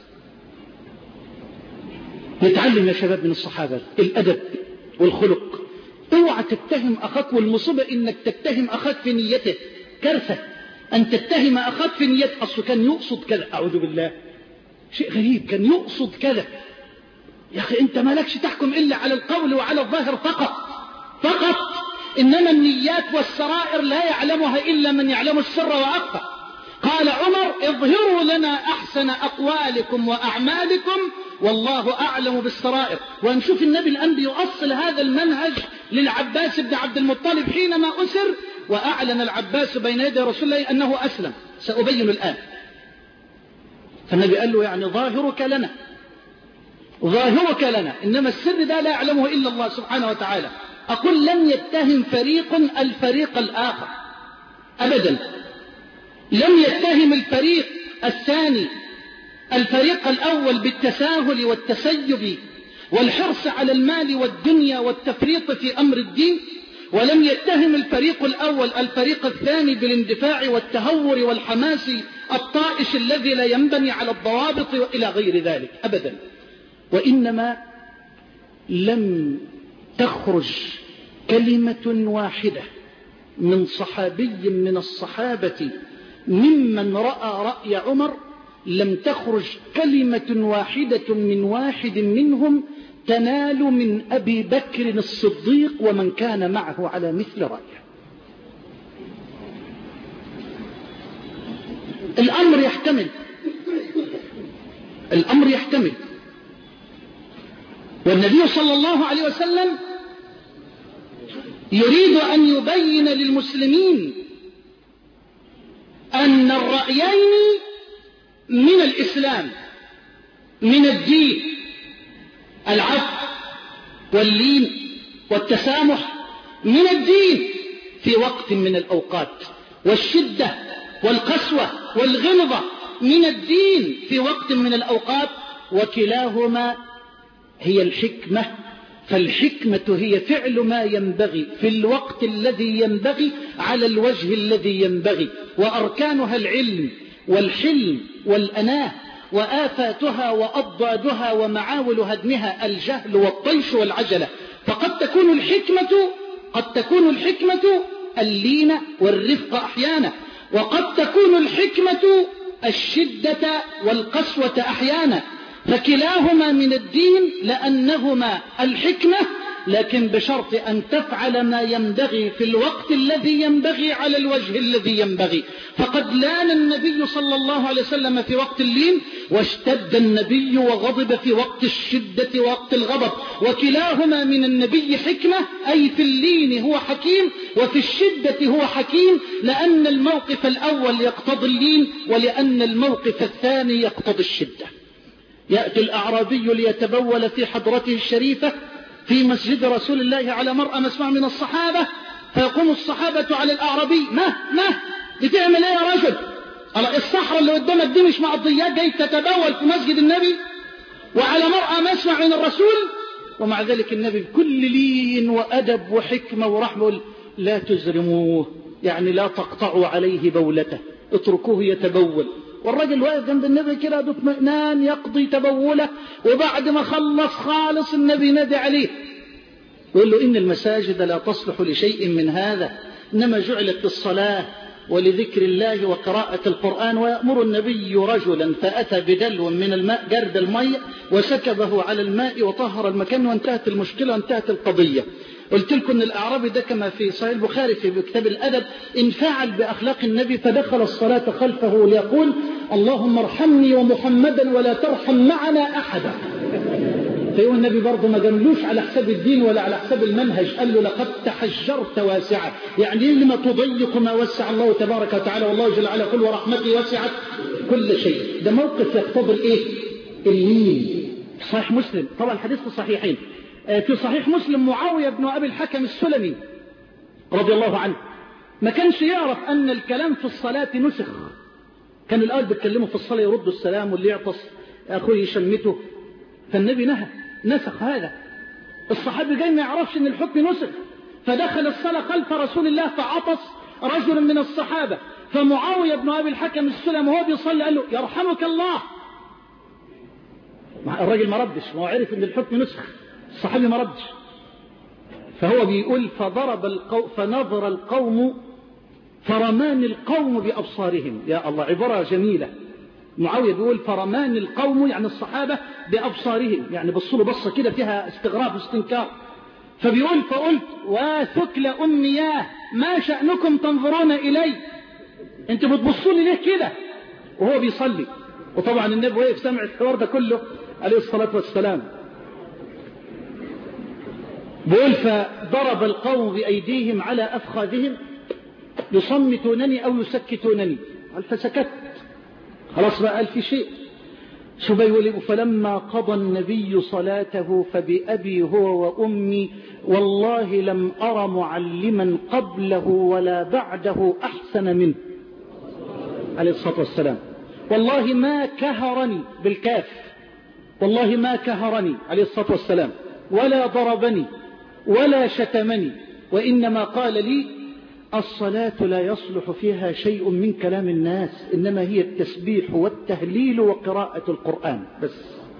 نتعلم يا شباب من الصحابة الأدب والخلق. اوعى تتهم أخاك، والمصيبة إنك تتهم أخاك في نيته، كارثة أن تتهم أخاك في نيته. أصله كان يقصد كذا، أعوذ بالله، شيء غريب، كان يقصد كذا. يا أخي أنت ما لكش تحكم إلا على القول وعلى الظاهر فقط فقط، إنما النيات والسرائر لا يعلمها إلا من يعلم السر وأخفى. قال عمر اظهروا لنا أحسن أقوالكم وأعمالكم والله أعلم بالسرائر. ونشوف النبي الأنبي يؤصل هذا المنهج للعباس بن عبد المطلب حينما أسر وأعلن العباس بين يدي رسول الله أنه أسلم، سأبين الآن. فالنبي قال له يعني ظاهرك لنا، ظاهرك لنا، إنما السر ده لا يعلمه إلا الله سبحانه وتعالى. أقول لم يتهم فريق الفريق الآخر أبدا، لم يتهم الفريق الثاني الفريق الأول بالتساهل والتسيب والحرص على المال والدنيا والتفريط في أمر الدين، ولم يتهم الفريق الأول الفريق الثاني بالاندفاع والتهور والحماس الطائش الذي لا ينبني على الضوابط وإلى غير ذلك أبدا. وإنما لم تخرج كلمة واحدة من صحابي من الصحابة ممن رأى رأي عمر، لم تخرج كلمة واحدة من واحد منهم تنال من أبي بكر الصديق ومن كان معه على مثل رأيه. الأمر يحتمل الأمر يحتمل والنبي صلى الله عليه وسلم يريد أن يبين للمسلمين أن الرأيين من الإسلام، من الدين، العفو واللين والتسامح من الدين في وقت من الأوقات، والشدة والقسوة والغلظة من الدين في وقت من الأوقات، وكلاهما هي الحكمة. فالحكمة هي فعل ما ينبغي في الوقت الذي ينبغي على الوجه الذي ينبغي، وأركانها العلم والحلم والأناه، وآفاتها وأضدادها ومعاول هدمها الجهل والطيش والعجلة. فقد تكون الحكمة قد تكون الحكمة اللين والرفق أحيانا، وقد تكون الحكمة الشدة والقسوة أحيانا، فكلاهما من الدين لأنهما الحكمة، لكن بشرط أن تفعل ما ينبغي في الوقت الذي ينبغي على الوجه الذي ينبغي. فقد لان النبي صلى الله عليه وسلم في وقت اللين، واشتد النبي وغضب في وقت الشدة ووقت الغضب، وكلاهما من النبي حكمة، أي في اللين هو حكيم وفي الشدة هو حكيم، لأن الموقف الأول يقتضي اللين ولأن الموقف الثاني يقتضي الشدة. يأتي الأعرابي ليتبول في حضرته الشريفة في مسجد رسول الله على مرأى مسمع من الصحابة، فيقوم الصحابة على الأعرابي: ما ما بتعمل ايه يا رجل؟ الصحراء اللي قدامك دي مش مقضيات، جاي تتبول في مسجد النبي وعلى مرأى مسمع من الرسول؟ ومع ذلك النبي بكل لين وأدب وحكمة ورحمة: لا تزرموه، يعني لا تقطعوا عليه بولته، اتركوه يتبول. والراجل واقف جنب النبي كده باطمئنان يقضي تبوله، وبعد ما خلص خالص النبي نادي عليه يقول له: إن المساجد لا تصلح لشيء من هذا، إنما جعلت للصلاة ولذكر الله وقراءة القرآن. ويأمر النبي رجلا فأتى بدلو من الماء، جرد الماء، وسكبه على الماء وطهر المكان، وانتهت المشكلة وانتهت القضية. قلت لكم ان الأعرابي ده كما في صحيح البخاري في كتاب الأدب انفعل بأخلاق النبي، فدخل الصلاة خلفه ليقول: اللهم ارحمني ومحمدا ولا ترحم معنا أحدا. فيقول النبي برضه ما جملوش على حساب الدين ولا على حساب المنهج، قال له: لقد تحجرت واسعة، يعني لما تضيق ما وسع الله تبارك وتعالى، والله جل وعلا قل ورحمتي وسعت كل شيء. ده موقف يقتضي الايه؟ اللين. صحيح مسلم، طبعا الحديث في الصحيحين. في صحيح مسلم معاوية بن أبي الحكم السلمي رضي الله عنه ما كانش يعرف أن الكلام في الصلاة نسخ. كان الأول بيتكلموا في الصلاة يردوا السلام واللي يعطس أخوه يشمته، فالنبي نهى نسخ هذا. الصحابي جاي ما يعرفش أن الحكم نسخ، فدخل الصلاة خلف رسول الله فعطس رجل من الصحابة، فمعاوية بن أبي الحكم السلمي وهو بيصلي قال له يرحمك الله. الراجل ما ردش، ما هو عرف أن الحكم نسخ، الصحابي ما ردش. فهو بيقول فضرب القوم فنظر القوم فرمان القوم بأبصارهم. يا الله، عبارة جميلة. معاوية بيقول فرمان القوم يعني الصحابة بأبصارهم، يعني بصوا له بصة كده فيها استغراب واستنكار. فبيقول فقلت وثكل أمياه ما شأنكم تنظرون إلي، انتوا بتبصوا لي ليه كده وهو بيصلي؟ وطبعا النبي وقف سمع الحوار ده كله عليه الصلاة والسلام. بيقول فضرب القوم بأيديهم على أفخاذهم يصمتونني أو يسكتونني، قال فسكت، خلاص بقى قال في شيء. شو بيقول فلما قضى النبي صلاته فبأبي هو وأمي والله لم أر معلما قبله ولا بعده أحسن منه عليه الصلاة والسلام. والله ما كهرني بالكاف، والله ما كهرني عليه الصلاة والسلام ولا ضربني ولا شتمني، وإنما قال لي الصلاة لا يصلح فيها شيء من كلام الناس، إنما هي التسبيح والتهليل وقراءة القرآن بس.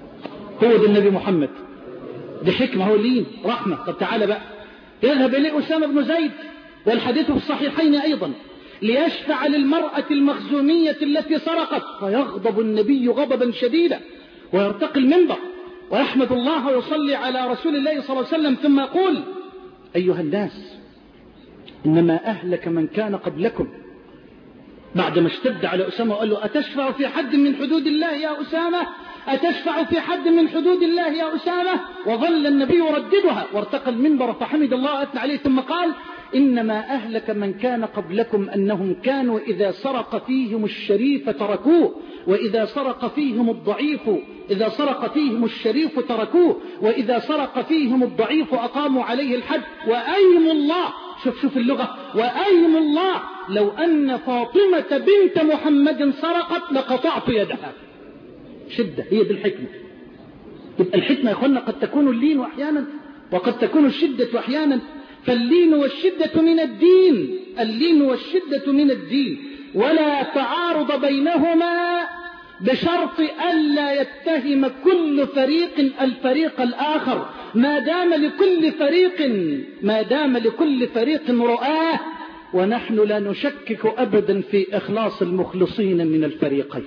هو ده النبي محمد، دي حكمة، هو لين رحمة. طب تعالى بقى يذهب إليه أسامة بن زيد والحديث في الصحيحين أيضا ليشفع للمرأة المخزومية التي سرقت، فيغضب النبي غضبا شديدا ويرتقي المنبر ويحمد الله ويصلي على رسول الله صلى الله عليه وسلم ثم يقول أيها الناس إنما أهلك من كان قبلكم. بعدما اشتد على أسامة وقال له أتشفع في حد من حدود الله يا أسامة، أتشفع في حد من حدود الله يا أسامة، وظل النبي يرددها وارتقى المنبر فحمد الله وأثنى عليه ثم قال إنما أهلك من كان قبلكم أنهم كانوا إذا سرق فيهم الشريف تركوه، وإذا سرق فيهم الضعيف إذا سرق فيهم الشريف تركوه، وإذا سرق فيهم الضعيف أقاموا عليه الحد، وأيم الله، شوف شوف اللغة، وأيم الله لو أن فاطمة بنت محمد سرقت لقطعت يدها. شدة، هي دي الحكمة. يبقى الحكمة يا أخوانا قد تكون اللين أحيانا وقد تكون الشدة أحيانا، فاللين والشدة من الدين، اللين والشدة من الدين، ولا تعارض بينهما بشرط ألا يتهم كل فريق الفريق الآخر، ما دام لكل فريق ما دام لكل فريق رؤاه، ونحن لا نشكك أبدا في إخلاص المخلصين من الفريقين.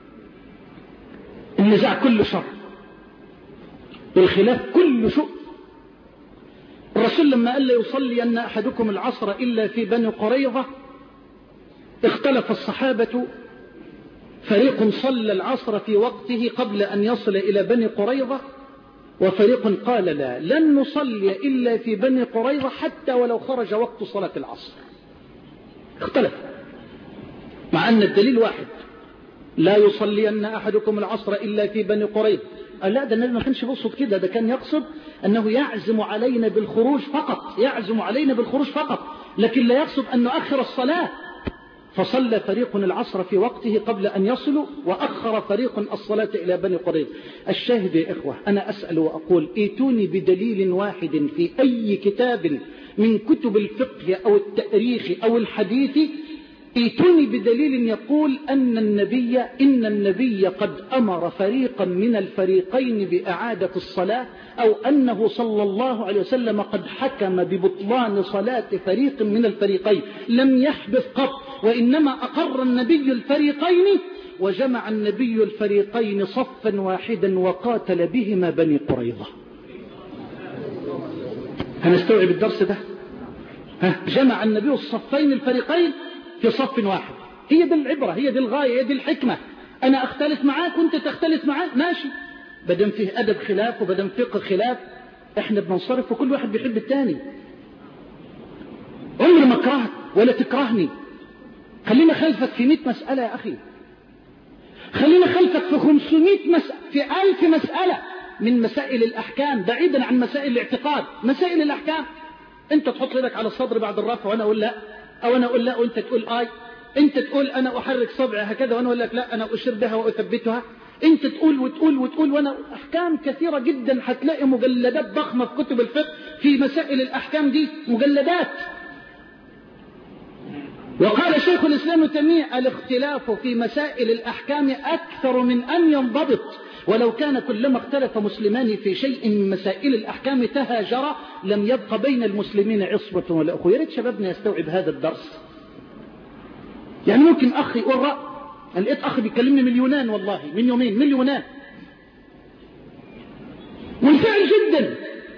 النزاع كل شر، الخلاف كل شؤم. الرسول لما قال لا يصلي أن أحدكم العصر إلا في بني قريظة اختلف الصحابة، فريق صلى العصر في وقته قبل أن يصل إلى بني قريظة، وفريق قال لا لن نصلي إلا في بني قريظة حتى ولو خرج وقت صلاة العصر. اختلف مع أن الدليل واحد، لا يصلي أن أحدكم العصر إلا في بني قريظة. قال لا، ده النبي ما كانش بيقصد كده، ده كان يقصد أنه يعزم علينا بالخروج فقط، يعزم علينا بالخروج فقط، لكن لا يقصد أن نؤخر الصلاة. فصلى فريق العصر في وقته قبل أن يصلوا، وأخر فريق الصلاة إلى بني قريظة. الشاهد يا إخوة، أنا أسأل وأقول ائتوني بدليل واحد في أي كتاب من كتب الفقه أو التاريخ أو الحديث، ائتوني بدليل يقول أن النبي إن النبي قد أمر فريقا من الفريقين بإعادة الصلاة، أو أنه صلى الله عليه وسلم قد حكم ببطلان صلاة فريق من الفريقين. لم يحدث قط، وإنما أقر النبي الفريقين وجمع النبي الفريقين صفا واحدا وقاتل بهما بني قريظة. هنستوعب الدرس ده؟ ها، جمع النبي الصفين الفريقين في صف واحد. هي دي العبرة، هي دي الغاية، هي دي الحكمة. أنا أختلف معاك وأنت تختلف معاك، ماشي، بدم فيه أدب خلاف وبدم فقه خلاف، إحنا بننصرف وكل واحد بيحب التاني. عمري ما أكرهك ولا تكرهني، خلينا خلفك في مئة مسألة يا أخي، خلينا خلفك في خمسمائة مسألة، في ألف مسألة، من مسائل الأحكام بعيدا عن مسائل الاعتقاد. مسائل الأحكام أنت تحط يدك على الصدر بعد الرفع وأنا أقول لا، أو أنا أقول لا وأنت تقول آي، أنت تقول أنا أحرك صبعي هكذا وأنا أقول لك لا أنا أشير بها وأثبتها، أنت تقول وتقول وتقول وأنا. أحكام كثيرة جدا، هتلاقي مجلدات ضخمة في كتب الفقه في مسائل الأحكام دي، مجلدات. وقال شيخ الإسلام ابن تيمية الاختلاف في مسائل الأحكام أكثر من أن ينضبط، ولو كان كلما اختلف مسلمان في شيء من مسائل الأحكام تهاجرا لم يبق بين المسلمين عصبة ولا أخوة. يا ريت شبابنا يستوعب هذا الدرس. يعني ممكن أخي يقول رأي، أنا لقيت أخي بيكلمني من اليونان والله من يومين، من اليونان منفعل جدا،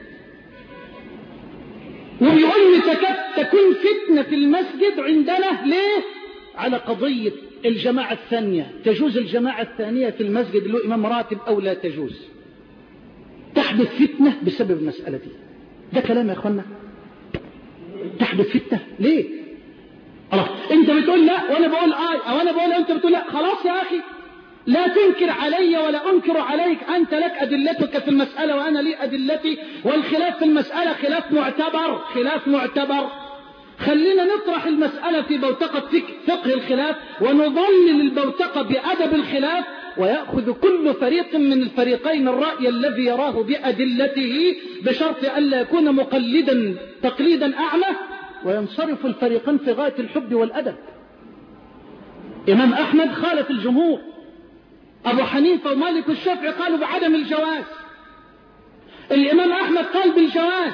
وبيقول لي تكاد تكون فتنة في المسجد عندنا. ليه؟ على قضية الجماعة الثانية، تجوز الجماعة الثانية في المسجد اللي هو إمام راتب أو لا تجوز؟ تحدث فتنة بسبب المسألة دي. ده كلام يا أخوانا؟ تحدث فتنة ليه؟ الله، أنت بتقول لا وأنا بقول آي، أو أنا بقول أنت بتقول لا. خلاص يا أخي، لا تنكر علي ولا أنكر عليك، أنت لك أدلتك في المسألة وأنا لي أدلتي، والخلاف في المسألة خلاف معتبر، خلاف معتبر. خلينا نطرح المسألة في بوتقة فقه الخلاف ونظلل البوتقة بأدب الخلاف، ويأخذ كل فريق من الفريقين الرأي الذي يراه بأدلته بشرط ألا يكون مقلدا تقليدا أعمى، وينصرف الفريقين في غاية الحب والأدب. إمام أحمد خالف الجمهور، أبو حنيفة ومالك والشافعي قالوا بعدم الجواز، الإمام أحمد قال بالجواز.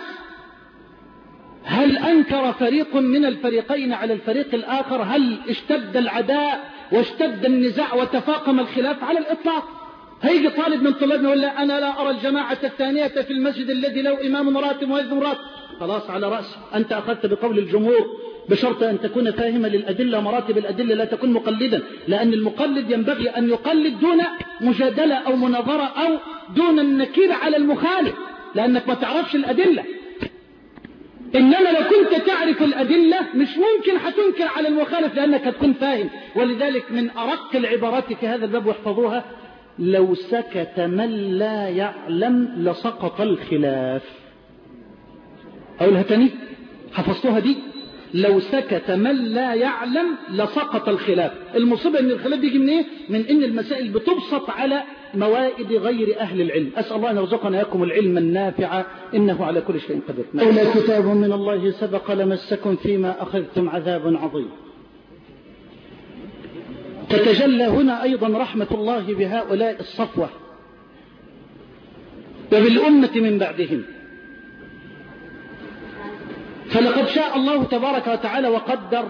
هل أنكر فريق من الفريقين على الفريق الآخر؟ هل اشتد العداء واشتد النزاع وتفاقم الخلاف؟ على الإطلاق. هيجي طالب من طلابنا يقول لا أنا لا أرى الجماعة الثانية في المسجد الذي له إمام راتب وإذن راتب. خلاص على رأسي، أنت أخذت بقول الجمهور بشرط أن تكون فاهما للأدلة، مراتب الأدلة، لا تكون مقلدا، لأن المقلد ينبغي أن يقلد دون مجادلة أو مناظرة أو دون النكير على المخالف، لأنك ما تعرفش الأدلة. إنما لو كنت تعرف الأدلة مش ممكن هتنكر على المخالف لأنك هتكون فاهم. ولذلك من أرق العبارات في هذا الباب واحفظوها: لو سكت من لا يعلم لسقط الخلاف. أقولها تاني، حفظتوها دي؟ لو سكت من لا يعلم لسقط الخلاف. المصيبة ان الخلاف بيجي من ايه؟ من ان المسائل بتبسط على موائد غير اهل العلم. اسال الله ان يرزقنا اياكم العلم النافع انه على كل شيء قدير. لولا كتاب من الله سبق لمسكم فيما اخذتم عذاب عظيم. تتجلى هنا ايضا رحمة الله بهؤلاء الصفوة وبالامة من بعدهم. فلقد شاء الله تبارك وتعالى وقدر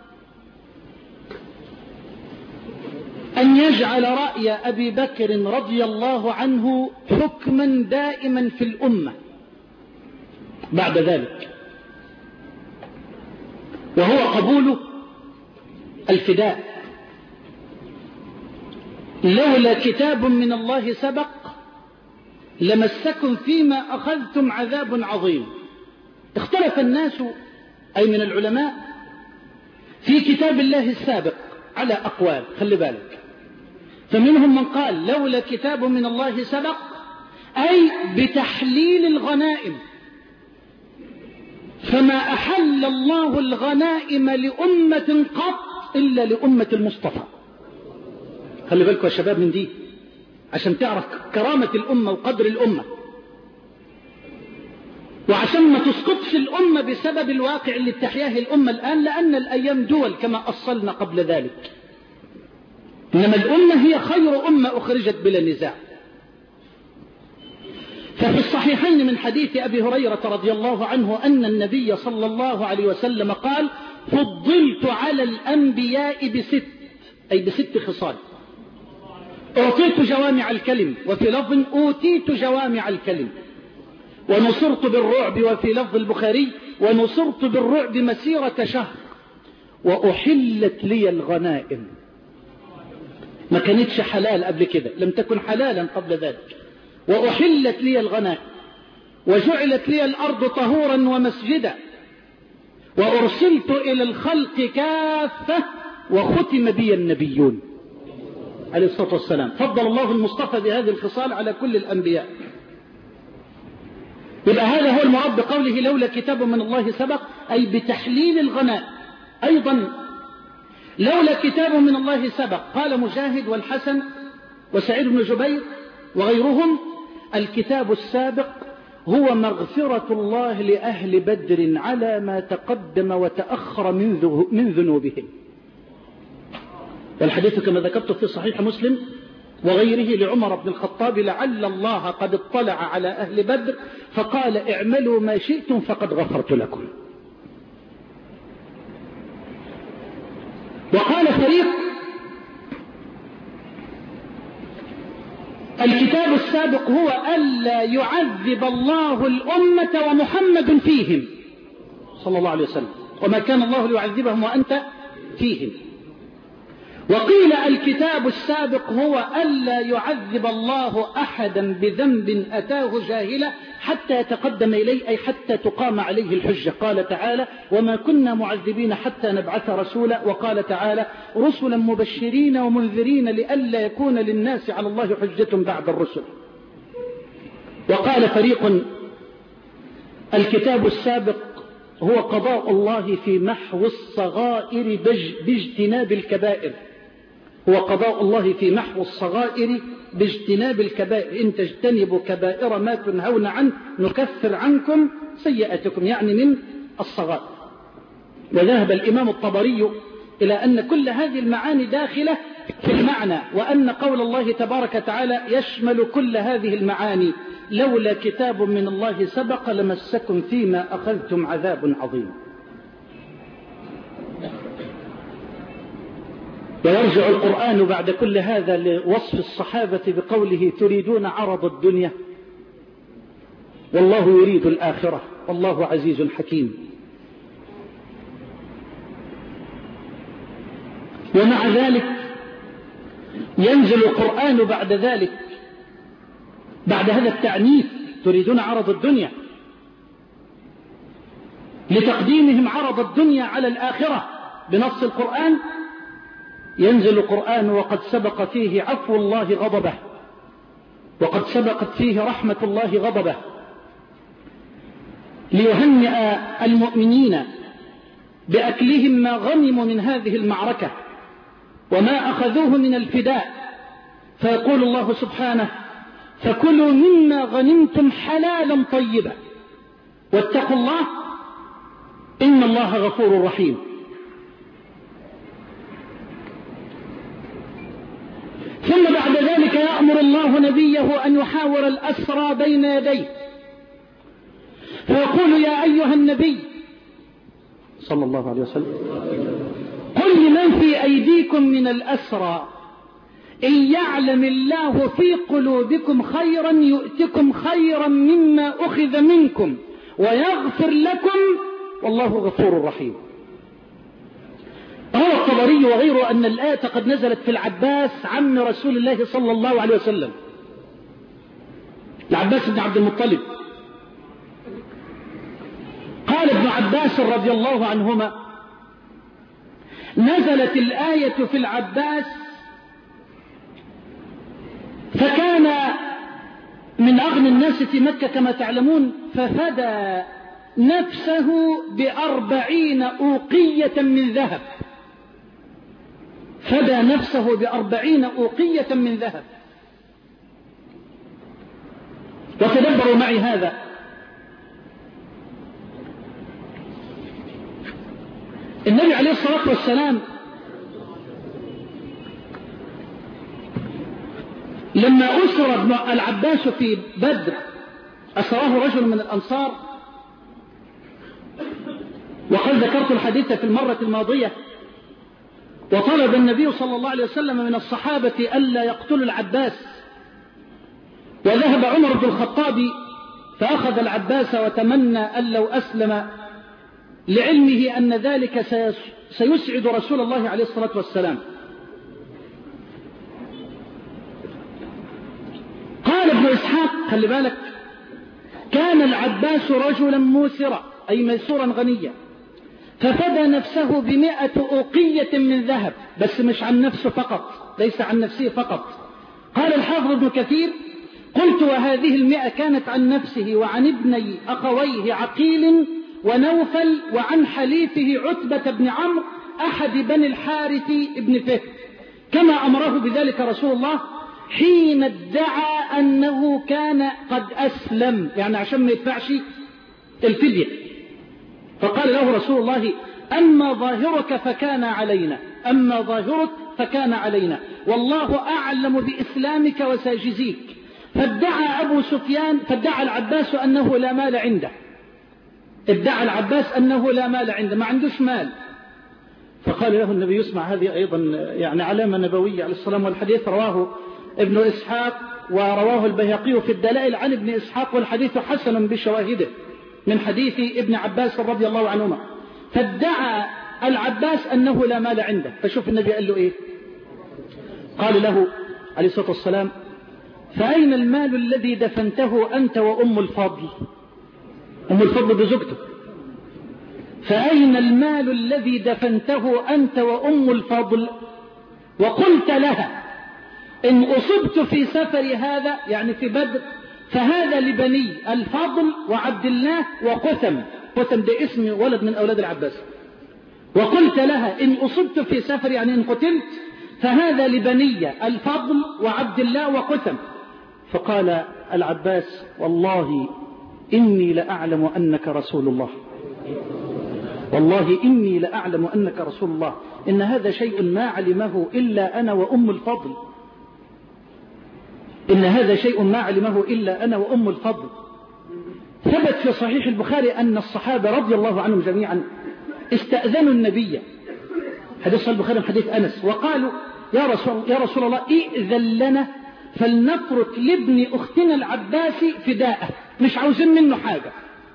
أن يجعل رأي أبي بكر رضي الله عنه حكما دائما في الأمة بعد ذلك، وهو قبول الفداء. لولا كتاب من الله سبق لمسكم فيما أخذتم عذاب عظيم. اختلف الناس أي من العلماء في كتاب الله السابق على أقوال، خلي بالك. فمنهم من قال لولا كتاب من الله سبق أي بتحليل الغنائم، فما أحل الله الغنائم لأمة قط إلا لأمة المصطفى. خلي بالكم يا شباب من دي عشان تعرف كرامة الأمة وقدر الأمة، وعشان ما تسقطش الأمة بسبب الواقع اللي بتحياه الأمة الآن، لأن الأيام دول كما أصلنا قبل ذلك. إنما الأمة هي خير أمة أخرجت بلا نزاع. ففي الصحيحين من حديث أبي هريرة رضي الله عنه أن النبي صلى الله عليه وسلم قال: فضلت على الأنبياء بست، أي بست خصال: أعطيت جوامع الكلم، وفي لفظ أوتيت جوامع الكلم، ونصرت بالرعب، وفي لفظ البخاري ونصرت بالرعب مسيرة شهر، وأحلت لي الغنائم. ما كانتش حلال قبل كده، لم تكن حلالا قبل ذلك. وأحلت لي الغنائم، وجعلت لي الأرض طهورا ومسجدا، وأرسلت إلى الخلق كافة، وختم بي النبيون عليه الصلاة والسلام. فضل الله المصطفى بهذه الخصال على كل الأنبياء. يبقى هذا هو المراد بقوله لولا كتاب من الله سبق، أي بتحليل الغناء. أيضا لولا كتاب من الله سبق، قال مجاهد والحسن وسعيد بن جبير وغيرهم: الكتاب السابق هو مغفرة الله لأهل بدر على ما تقدم وتأخر من ذنوبهم. والحديث كما ذكرت في صحيح مسلم وغيره لعمر بن الخطاب: لعل الله قد اطلع على أهل بدر فقال اعملوا ما شئتم فقد غفرت لكم. وقال فريق: الكتاب السابق هو ألا يعذب الله الأمة ومحمد فيهم صلى الله عليه وسلم، وما كان الله ليعذبهم وأنت فيهم. وقيل الكتاب السابق هو ألا يعذب الله أحدا بذنب أتاه جاهلا حتى يتقدم إليه، أي حتى تقام عليه الحجة. قال تعالى: وما كنا معذبين حتى نبعث رسولا. وقال تعالى: رسلا مبشرين ومنذرين لئلا يكون للناس على الله حجة بعد الرسل. وقال فريق: الكتاب السابق هو قضاء الله في محو الصغائر باجتناب الكبائر. هو قضاء الله في محو الصغائر باجتناب الكبائر. إن تجتنبوا كبائر ما تنهون عنه نكفر عنكم سيئاتكم، يعني من الصغائر. وذهب الإمام الطبري إلى أن كل هذه المعاني داخلة في المعنى، وأن قول الله تبارك وتعالى يشمل كل هذه المعاني: لولا كتاب من الله سبق لمسكم فيما أخذتم عذاب عظيم. ويرجع القرآن بعد كل هذا لوصف الصحابة بقوله: تريدون عرض الدنيا والله يريد الآخرة والله عزيز حكيم. ومع ذلك ينزل القرآن بعد ذلك، بعد هذا التعنيف: تريدون عرض الدنيا، لتقديمهم عرض الدنيا على الآخرة بنص القرآن. ينزل القرآن وقد سبق فيه عفو الله غضبه، وقد سبقت فيه رحمة الله غضبه، ليهنئ المؤمنين بأكلهم ما غنموا من هذه المعركة وما أخذوه من الفداء. فيقول الله سبحانه: فكلوا مما غنمتم حلالا طيبا واتقوا الله إن الله غفور رحيم. ثم بعد ذلك يأمر الله نبيه أن يحاور الأسرى بين يديه، فيقول: يا أيها النبي صلى الله عليه وسلم قل لمن في أيديكم من الأسرى إن يعلم الله في قلوبكم خيرا يؤتكم خيرا مما أخذ منكم ويغفر لكم والله غفور رحيم. روى الطبري وغيره أن الآية قد نزلت في العباس عم رسول الله صلى الله عليه وسلم، العباس بن عبد المطلب. قال ابن عباس رضي الله عنهما: نزلت الآية في العباس فكان من أغنى الناس في مكة كما تعلمون، ففدى نفسه بأربعين أوقية من ذهب، فدى نفسه بأربعين أوقية من ذهب. وتدبروا معي هذا: النبي عليه الصلاة والسلام لما أسر ابن العباس في بدر أسراه رجل من الأنصار، وقد ذكرت الحديث في المرة الماضية، وطلب النبي صلى الله عليه وسلم من الصحابة ألا يقتلوا العباس، وذهب عمر بن الخطاب فأخذ العباس وتمنى أن لو أسلم، لعلمه أن ذلك سيسعد رسول الله عليه الصلاة والسلام. قال ابن إسحاق: خلي بالك، كان العباس رجلا موسرا أي ميسورا غنيا، ففدى نفسه بمئة أوقية من ذهب، بس مش عن نفسه فقط، ليس عن نفسه فقط. قال الحافظ ابن كثير: قلت وهذه المئة كانت عن نفسه وعن ابني أخويه عقيل ونوفل وعن حليفه عتبة بن عمرو أحد بني الحارث بن فهد، كما أمره بذلك رسول الله حين ادعى أنه كان قد أسلم، يعني عشان ما يدفعش الفدية. فقال له رسول الله أما ظاهرك فكان علينا، أما ظاهرك فكان علينا، والله أعلم بإسلامك وساجزيك. فادعى أبو سفيان فادعى العباس أنه لا مال عنده، ادعى العباس أنه لا مال عنده، ما عندوش مال. فقال له النبي يسمع هذه أيضا يعني علامة نبوية عليه السلام، والحديث رواه ابن إسحاق ورواه البيهقي في الدلائل عن ابن إسحاق، والحديث حسن بشواهده من حديث ابن عباس رضي الله عنهما. فادعى العباس أنه لا مال عنده، فشوف النبي قال له إيه؟ قال له عليه الصلاة والسلام فأين المال الذي دفنته أنت وأم الفضل؟ أم الفضل بزوجته. فأين المال الذي دفنته أنت وأم الفضل؟ وقلت لها إن أصبت في سفر هذا، يعني في بدر، فهذا لبني الفضل وعبد الله وقثم، قثم ده اسم ولد من أولاد العباس. وقلت لها إن أصبت في سفر، يعني إن قتلت، فهذا لبني الفضل وعبد الله وقثم. فقال العباس والله إني لأعلم أنك رسول الله، والله إني لأعلم أنك رسول الله، إن هذا شيء ما علمه إلا أنا وأم الفضل، إن هذا شيء ما علمه إلا أنا وأم الفضل. ثبت في صحيح البخاري أن الصحابة رضي الله عنهم جميعا استأذنوا النبي، حديث صحيح البخاري من حديث أنس، وقالوا يا رسول, يا رسول الله ائذن لنا فلنترك لابن أختنا العباس فداءه، مش عاوزين منه حاجة،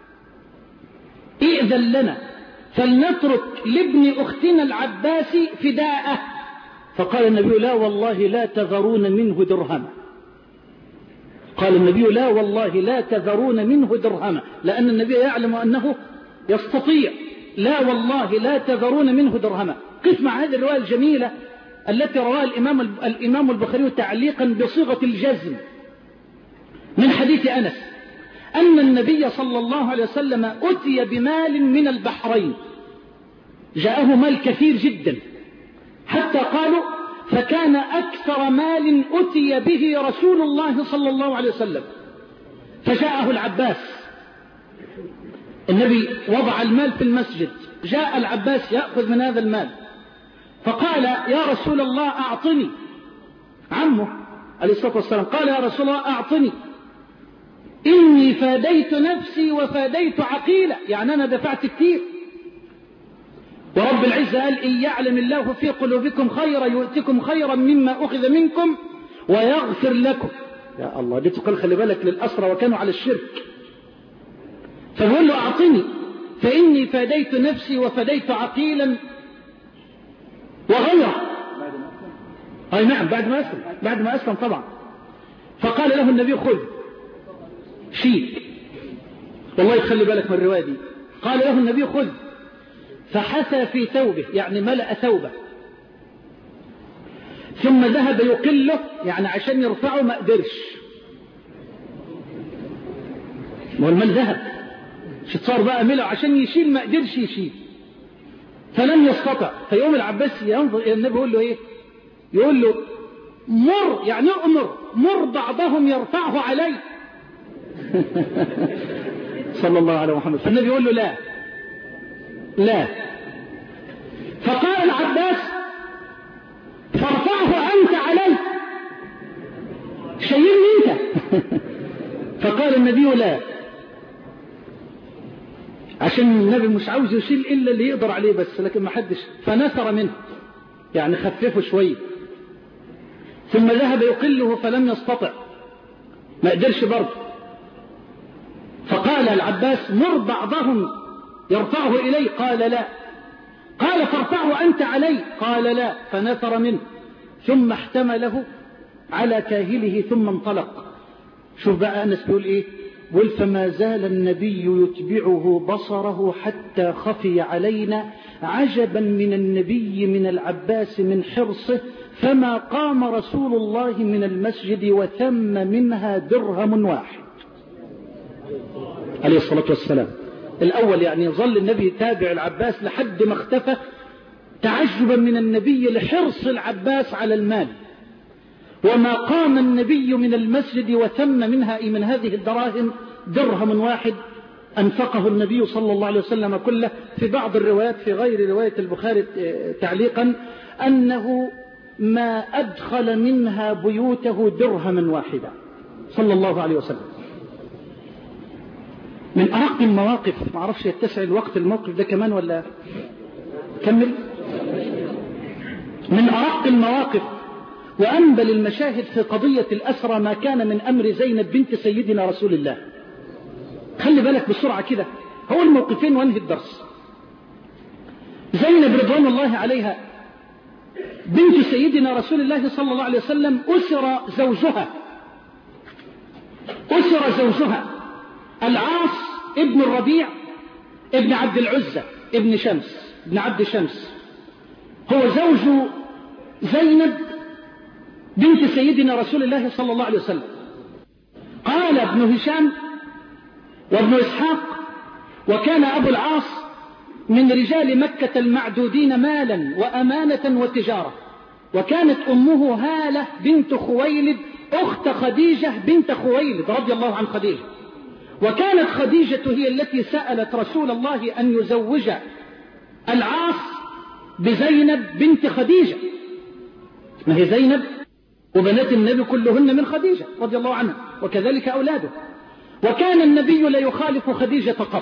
ائذن لنا فلنترك لابن أختنا العباس فداءه. فقال النبي لا والله لا تذرون منه درهما، قال النبي لا والله لا تذرون منه درهما، لأن النبي يعلم أنه يستطيع، لا والله لا تذرون منه درهما. قف مع هذه الرواية الجميلة التي رواها الإمام, الإمام البخاري تعليقا بصيغة الجزم من حديث أنس أن النبي صلى الله عليه وسلم أتي بمال من البحرين، جاءه مال كثير جدا، حتى قالوا فكان أكثر مال أتي به رسول الله صلى الله عليه وسلم. فجاءه العباس، النبي وضع المال في المسجد، جاء العباس يأخذ من هذا المال، فقال يا رسول الله أعطني، عمه عليه الصلاة والسلام قال يا رسول الله أعطني، إني فاديت نفسي وفاديت عقيلة، يعني أنا دفعت كثير، ورب العزة قال إن يعلم الله في قلوبكم خيرا يؤتكم خيرا مما أخذ منكم ويغفر لكم. يا الله، دي تقول خلي بالك للأسرى وكانوا على الشرك. فبقول له أعطني فإني فاديت نفسي وفديت عقيلا وغيره. أي نعم، بعد ما أسلم، بعد ما أسلم طبعا. فقال له النبي خذ شيء، والله يخلي بالك من الرواية دي. قال له النبي خذ، فحثى في ثوبه، يعني ملأ ثوبه، ثم ذهب يقله، يعني عشان يرفعه ما قدرش، والمال ذهب صار بقى ملأ عشان يشيل ما قدرش يشيل، فلم يستطع. فيوم العباس ينظر إلى النبي يقول له إيه؟ يقول له مر، يعني أمر مر بعضهم يرفعه علي صلى الله عليه محمد. فالنبي يقول له لا لا. فقال العباس فارفعه أنت علي، شيلني أنت فقال النبي لا، عشان النبي مش عاوز يشيل إلا اللي يقدر عليه بس، لكن ما حدش، فنثر منه، يعني خففه شوية. ثم ذهب يقله فلم يستطع، ما قدرش برضه. فقال العباس مر بعضهم يرفعه إلي، قال لا. قال فارفعه أنت علي، قال لا، فنثر منه. ثم احتمله على كاهله ثم انطلق. شوف بقى أنس بيقول إيه؟ قل فما زال النبي يتبعه بصره حتى خفي علينا عجبا من النبي من العباس من حرصه فما قام رسول الله من المسجد وثم منها درهم واحد عليه الصلاة والسلام. الأول يعني ظل النبي يتابع العباس لحد ما اختفى تعجبا من النبي لحرص العباس على المال. وما قام النبي من المسجد وثم منها من هذه الدراهم درهم واحد أنفقه النبي صلى الله عليه وسلم كله. في بعض الروايات في غير رواية البخاري تعليقا أنه ما أدخل منها بيوته درهما واحدا صلى الله عليه وسلم. من أرق المواقف، ما أعرفش يتسع الوقت الموقف ده كمان ولا كمل. من أرق المواقف وأنبل المشاهد في قضية الأسرى ما كان من أمر زينب بنت سيدنا رسول الله. خلي بالك بسرعة كده، هو الموقفين وانهي الدرس. زينب رضوان الله عليها بنت سيدنا رسول الله صلى الله عليه وسلم أسر زوجها أسر زوجها العاص ابن الربيع ابن عبد العزة ابن شمس ابن عبد شمس، هو زوج زينب بنت سيدنا رسول الله صلى الله عليه وسلم. قال ابن هشام وابن إسحاق وكان أبو العاص من رجال مكة المعدودين مالا وأمانة وتجارة، وكانت أمه هالة بنت خويلد أخت خديجة بنت خويلد رضي الله عن خديجة. وكانت خديجة هي التي سألت رسول الله أن يزوج العاص بزينب بنت خديجة، ما هي زينب وبنات النبي كلهن من خديجة رضي الله عنها وكذلك أولاده. وكان النبي لا يخالف خديجة قط،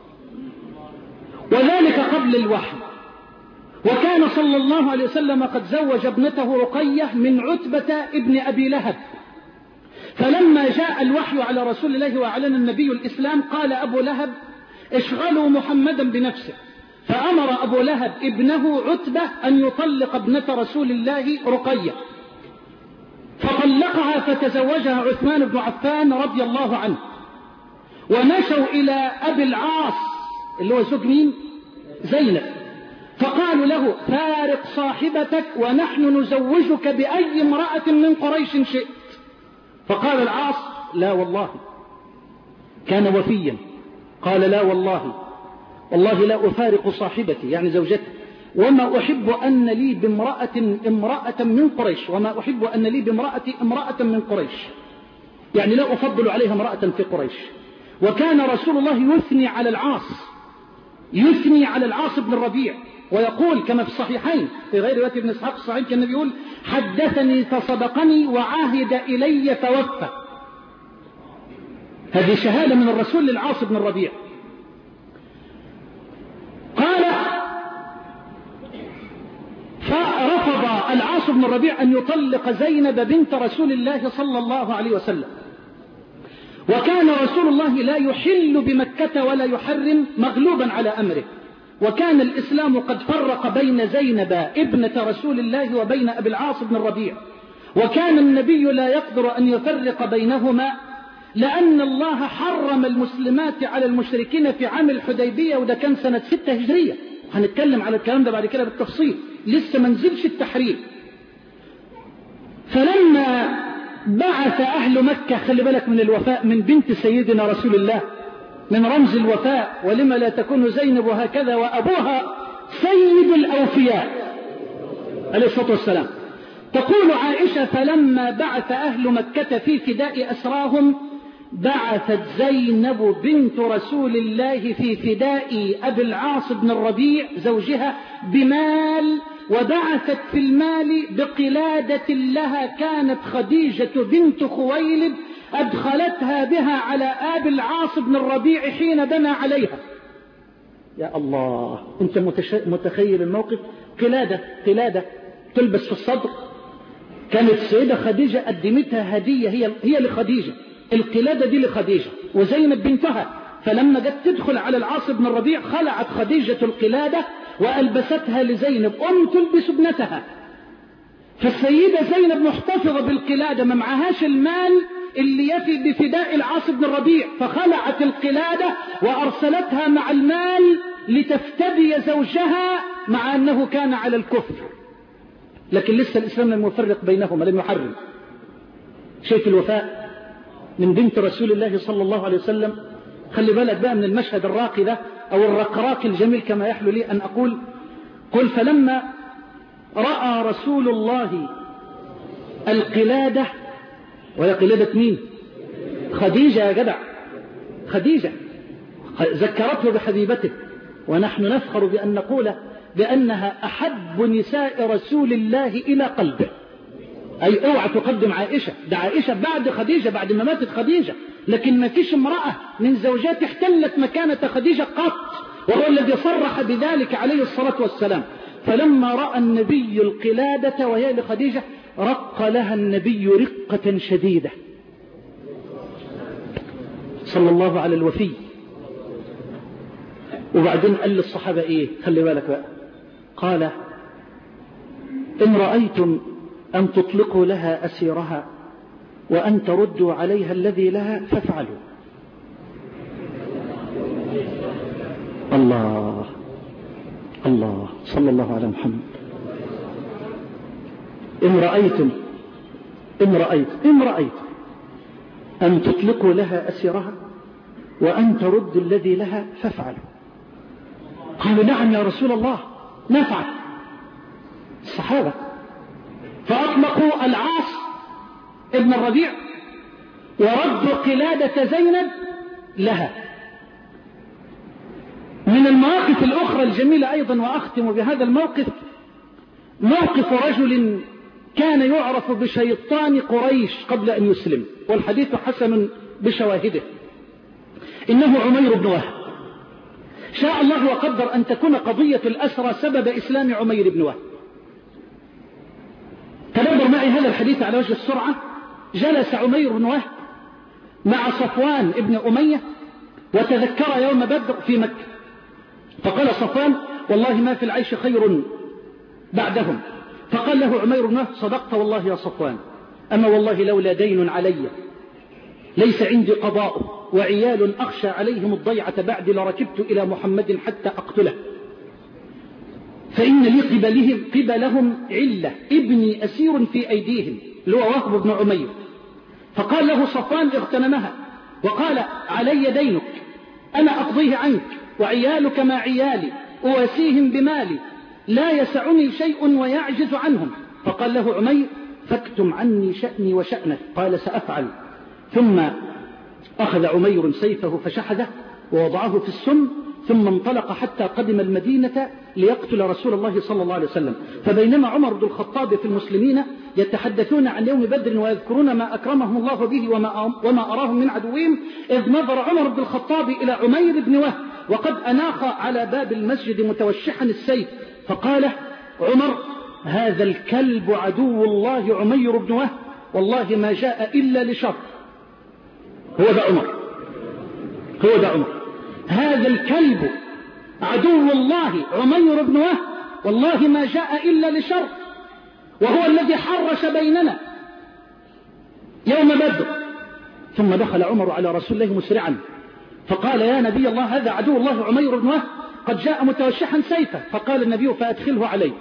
وذلك قبل الوحي. وكان صلى الله عليه وسلم قد زوج ابنته رقية من عتبة ابن أبي لهب. فلما جاء الوحي على رسول الله وأعلن النبي الإسلام قال أبو لهب اشغلوا محمدا بنفسه، فأمر أبو لهب ابنه عتبة أن يطلق ابنة رسول الله رقية، فطلقها فتزوجها عثمان بن عفان رضي الله عنه. ومشوا إلى أبي العاص اللي هو زوج مين؟ زينب، فقالوا له فارق صاحبتك ونحن نزوجك بأي امرأة من قريش شئت. فقال العاص لا والله، كان وفيا، قال لا والله والله لا أفارق صاحبتي يعني زوجتي، وما أحب أن لي بامرأة امرأة من قريش، وما أحب أن لي بامرأتي امرأة من قريش، يعني لا أفضل عليها امرأة في قريش. وكان رسول الله يثني على العاص يثني على العاص بن الربيع ويقول كما في الصحيحين في غير رواية ابن إسحاق الصحيح كان يقول حدثني فصدقني وعاهد إلي فوفى. هذه شهادة من الرسول للعاص بن الربيع. قال فرفض العاص بن الربيع أن يطلق زينب بنت رسول الله صلى الله عليه وسلم. وكان رسول الله لا يحل بمكة ولا يحرم مغلوبا على أمره. وكان الإسلام قد فرق بين زينب ابنة رسول الله وبين أبي العاص بن الربيع، وكان النبي لا يقدر أن يفرق بينهما لأن الله حرم المسلمات على المشركين في عام الحديبية، وده كان سنة ستة هجرية. هنتكلم على الكلام ده بعد كده بالتفصيل، لسه ما نزلش التحريم. فلما بعث أهل مكة، خلي بالك من الوفاء من بنت سيدنا رسول الله، من رمز الوفاء، ولما لا تكون زينب هكذا وأبوها سيد الأوفياء عليه الصلاة والسلام. تقول عائشة فلما بعث أهل مكة في فداء أسراهم بعثت زينب بنت رسول الله في فداء أبي العاص بن الربيع زوجها بمال، وبعثت في المال بقلادة لها كانت خديجة بنت خويلد أدخلتها بها على أبي العاص بن الربيع حين بنى عليها. يا الله، أنت متخيل الموقف؟ قلادة قلادة تلبس في الصدر، كانت السيدة خديجة قدمتها هدية هي هي لخديجة، القلادة دي لخديجة وزينب بنتها. فلما جت تدخل على العاص بن الربيع خلعت خديجة القلادة وألبستها لزينب أم تلبس ابنتها. فالسيدة زينب محتفظة بالقلادة، ما معهاش المال اللي يفي بفداء العاص بن الربيع، فخلعت القلادة وأرسلتها مع المال لتفتدي زوجها مع أنه كان على الكفر، لكن لسه الإسلام لم يفرق بينهما، لم يحرم. شايف الوفاء من بنت رسول الله صلى الله عليه وسلم. خلي بالك بقى من المشهد الراقي ده أو الرقراق الجميل كما يحلو لي أن أقول. قل فلما رأى رسول الله القلادة، وهي قلادة مين؟ خديجة يا جدع، خديجة ذكرته بحبيبته، ونحن نفخر بأن نقول بأنها أحب نساء رسول الله إلى قلبه. أي اوعى تقدم عائشة، ده عائشة بعد خديجة، بعد ما ماتت خديجة، لكن ما فيش امرأة من زوجات احتلت مكانة خديجة قط، وهو الذي صرح بذلك عليه الصلاة والسلام. فلما رأى النبي القلادة وهي لخديجة رق لها النبي رقة شديدة صلى الله على الوفي. وبعدين قال للصحابة ايه؟ خلي بالك بقى، قال إن رأيتم أن تطلقوا لها أسيرها وأن تردوا عليها الذي لها فافعلوا. الله الله صلى الله على محمد. إن رأيتم إن رأيتم إن رأيتم أن تطلقوا لها أسيرها وأن تردوا الذي لها فافعلوا. قالوا نعم يا رسول الله نفعل. الصحابة فأطلقوا العاص ابن الربيع وردوا قلادة زينب لها. من المواقف الأخرى الجميلة أيضا، وأختم بهذا الموقف، موقف رجل كان يعرف بشيطان قريش قبل أن يسلم، والحديث حسن بشواهده. إنه عمير بن وهب. شاء الله وقدر أن تكون قضية الأسرى سبب إسلام عمير بن وهب. تدبر معي هذا الحديث على وجه السرعة. جلس عمير بن وهب مع صفوان ابن أمية وتذكر يوم بدر في مكة، فقال صفوان والله ما في العيش خير بعدهم. فقال له عمير بن وهب صدقت والله يا صفوان، أما والله لولا دين علي ليس عندي قضاء وعيال أخشى عليهم الضيعة بعد لركبت إلى محمد حتى أقتله، فإن لي قبلهم, قبلهم علة ابني أسير في أيديهم، اللي هو وهب بن عمير. فقال له صفوان اغتنمها وقال علي دينك أنا أقضيه عنك وعيالك ما عيالي أواسيهم بمالي لا يسعني شيء ويعجز عنهم. فقال له عمير فاكتم عني شأني وشأنك. قال سأفعل. ثم أخذ عمير سيفه فشحذه ووضعه في السم، ثم انطلق حتى قدم المدينة ليقتل رسول الله صلى الله عليه وسلم. فبينما عمر بن الخطاب في المسلمين يتحدثون عن يوم بدر ويذكرون ما أكرمهم الله به وما, وما أراهم من عدوهم، إذ نظر عمر بن الخطاب إلى عمير بن وهب وقد أناخ على باب المسجد متوشحا السيف، فقال عمر هذا الكلب عدو الله عمير بن وهب والله ما جاء إلا لشر. هو ذا عمر هو ذا عمر هذا الكلب عدو الله عمير بن وهب والله ما جاء إلا لشر، وهو الذي حرش بيننا يوم بدر. ثم دخل عمر على رسول الله مسرعا فقال يا نبي الله هذا عدو الله عمير بن وهب قد جاء متوشحا سيفه. فقال النبي فأدخله علي.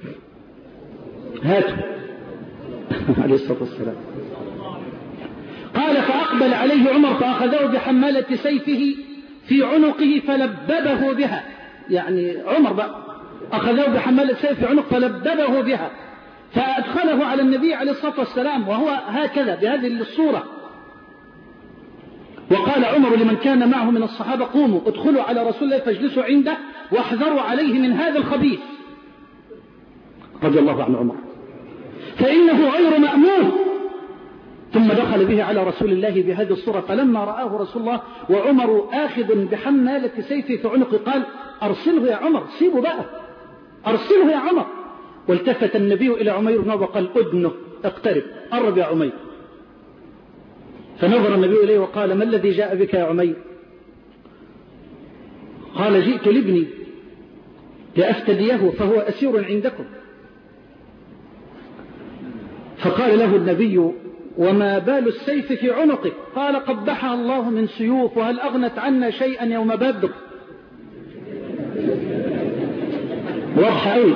هاته عليه الصلاة والسلام. قال فأقبل عليه عمر فأخذه بحمالة سيفه في عنقه فلببه بها، يعني عمر بقى أخذه بحمالة سيف في عنق فلببه بها، فأدخله على النبي عليه الصلاة والسلام وهو هكذا بهذه الصورة. وقال عمر لمن كان معه من الصحابة قوموا ادخلوا على رسول الله فاجلسوا عنده واحذروا عليه من هذا الخبيث رضي الله عن عمر فإنه غير مأمون. ثم دخل به على رسول الله بهذه الصورة. فلما رآه رسول الله وعمر آخذ بحمالة سيفه في عنقه قال أرسله يا عمر، سيبه بقى، أرسله يا عمر. والتفت النبي إلى عمير بن وهب وقال أدنه اقترب، قرب يا عمير. فنظر النبي إليه وقال ما الذي جاء بك يا عمير؟ قال جئت لابني لأفتديه فهو أسير عندكم. فقال له النبي وما بال السيف في عنقك؟ قال قبحها الله من سيوف، وهل أغنت عنا شيئا يوم بدر؟ واضحة أوي.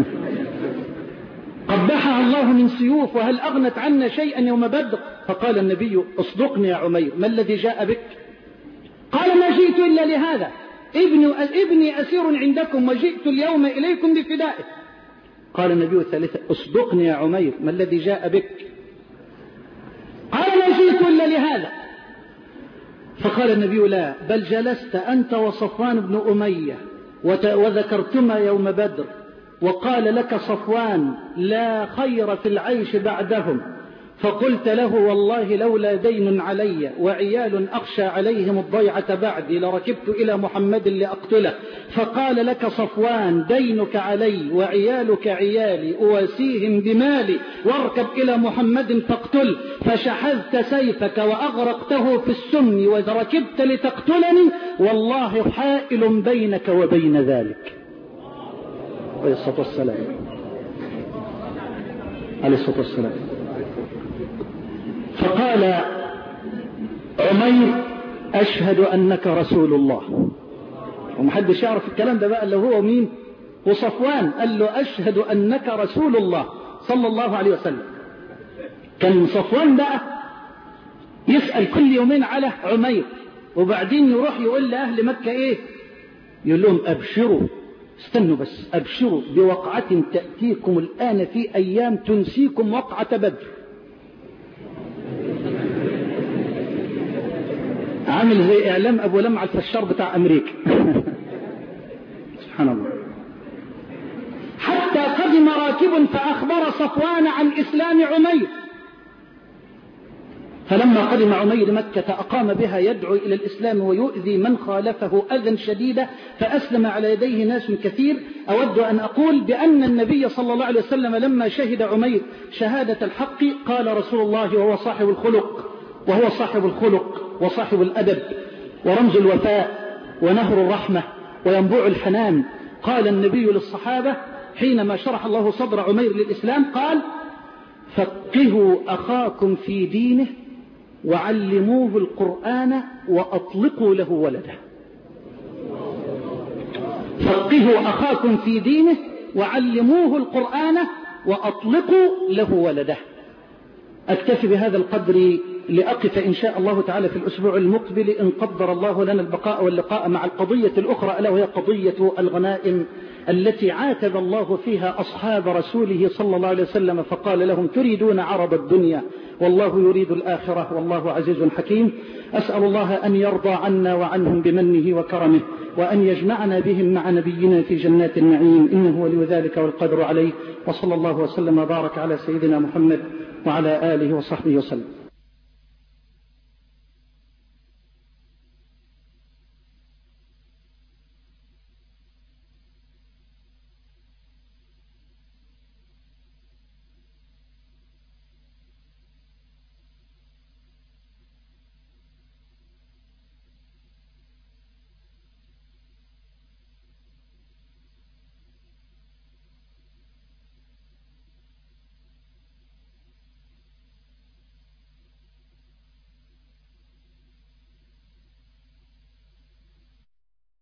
قبحها الله من سيوف، وهل أغنت عنا شيئا يوم بدر؟ فقال النبي اصدقني يا عمير، ما الذي جاء بك؟ قال ما جئت إلا لهذا، ابني, ابني أسير عندكم وجئت اليوم إليكم بفدائه. قال النبي الثالثة اصدقني يا عمير، ما الذي جاء بك؟ قال ما جئت إلا لهذا. فقال النبي لا، بل جلست أنت وصفوان بن أمية وذكرتما يوم بدر، وقال لك صفوان لا خير في العيش بعدهم، فقلت له والله لولا دين علي وعيال أخشى عليهم الضيعة بعدي لركبت إلى محمد لأقتله، فقال لك صفوان دينك علي وعيالك عيالي أواسيهم بمالي واركب إلى محمد فاقتل، فشحذت سيفك وأغرقته في السم وركبت لتقتلني، والله حائل بينك وبين ذلك. عليه الصلاة والسلام. عليه الصلاة والسلام. فقال عمير أشهد أنك رسول الله. ومحدش يعرف الكلام ده بقى اللي هو مين؟ وصفوان قال له أشهد أنك رسول الله صلى الله عليه وسلم. كان صفوان بقى يسأل كل يومين على عمير، وبعدين يروح يقول لأهل مكة إيه؟ يقول لهم أبشروا، استنوا بس، أبشروا بوقعة تأتيكم الآن في أيام تنسيكم وقعة بدر. عامل زي إعلام أبو لمع الفشار بتاع أمريكا. سبحان الله. حتى قدم راكب فأخبر صفوان عن إسلام عمير، فلما قدم عمير مكة أقام بها يدعو إلى الإسلام ويؤذي من خالفه أذى شديدا، فأسلم على يديه ناس كثير. أود أن أقول بأن النبي صلى الله عليه وسلم لما شهد عمير شهادة الحق قال رسول الله وهو صاحب الخلق وهو صاحب الخلق وصاحب الأدب ورمز الوفاء ونهر الرحمة وينبوع الحنان، قال النبي للصحابة حينما شرح الله صدر عمير للإسلام قال فقهوا أخاكم في دينه وعلموه القرآن وأطلقوا له ولده. فقهوا أخاكم في دينه وعلموه القرآن وأطلقوا له ولده. أكتفي بهذا القدر لأقف إن شاء الله تعالى في الأسبوع المقبل إن قدر الله لنا البقاء واللقاء مع القضية الأخرى، ألا وهي قضية الغنائم التي عاتب الله فيها أصحاب رسوله صلى الله عليه وسلم فقال لهم تريدون عرض الدنيا والله يريد الآخرة والله عزيز حكيم. أسأل الله أن يرضى عنا وعنهم بمنه وكرمه، وأن يجمعنا بهم مع نبينا في جنات النعيم، إنه ولي ذلك والقدر عليه. وصلى الله وسلم وبارك على سيدنا محمد وعلى آله وصحبه وسلم.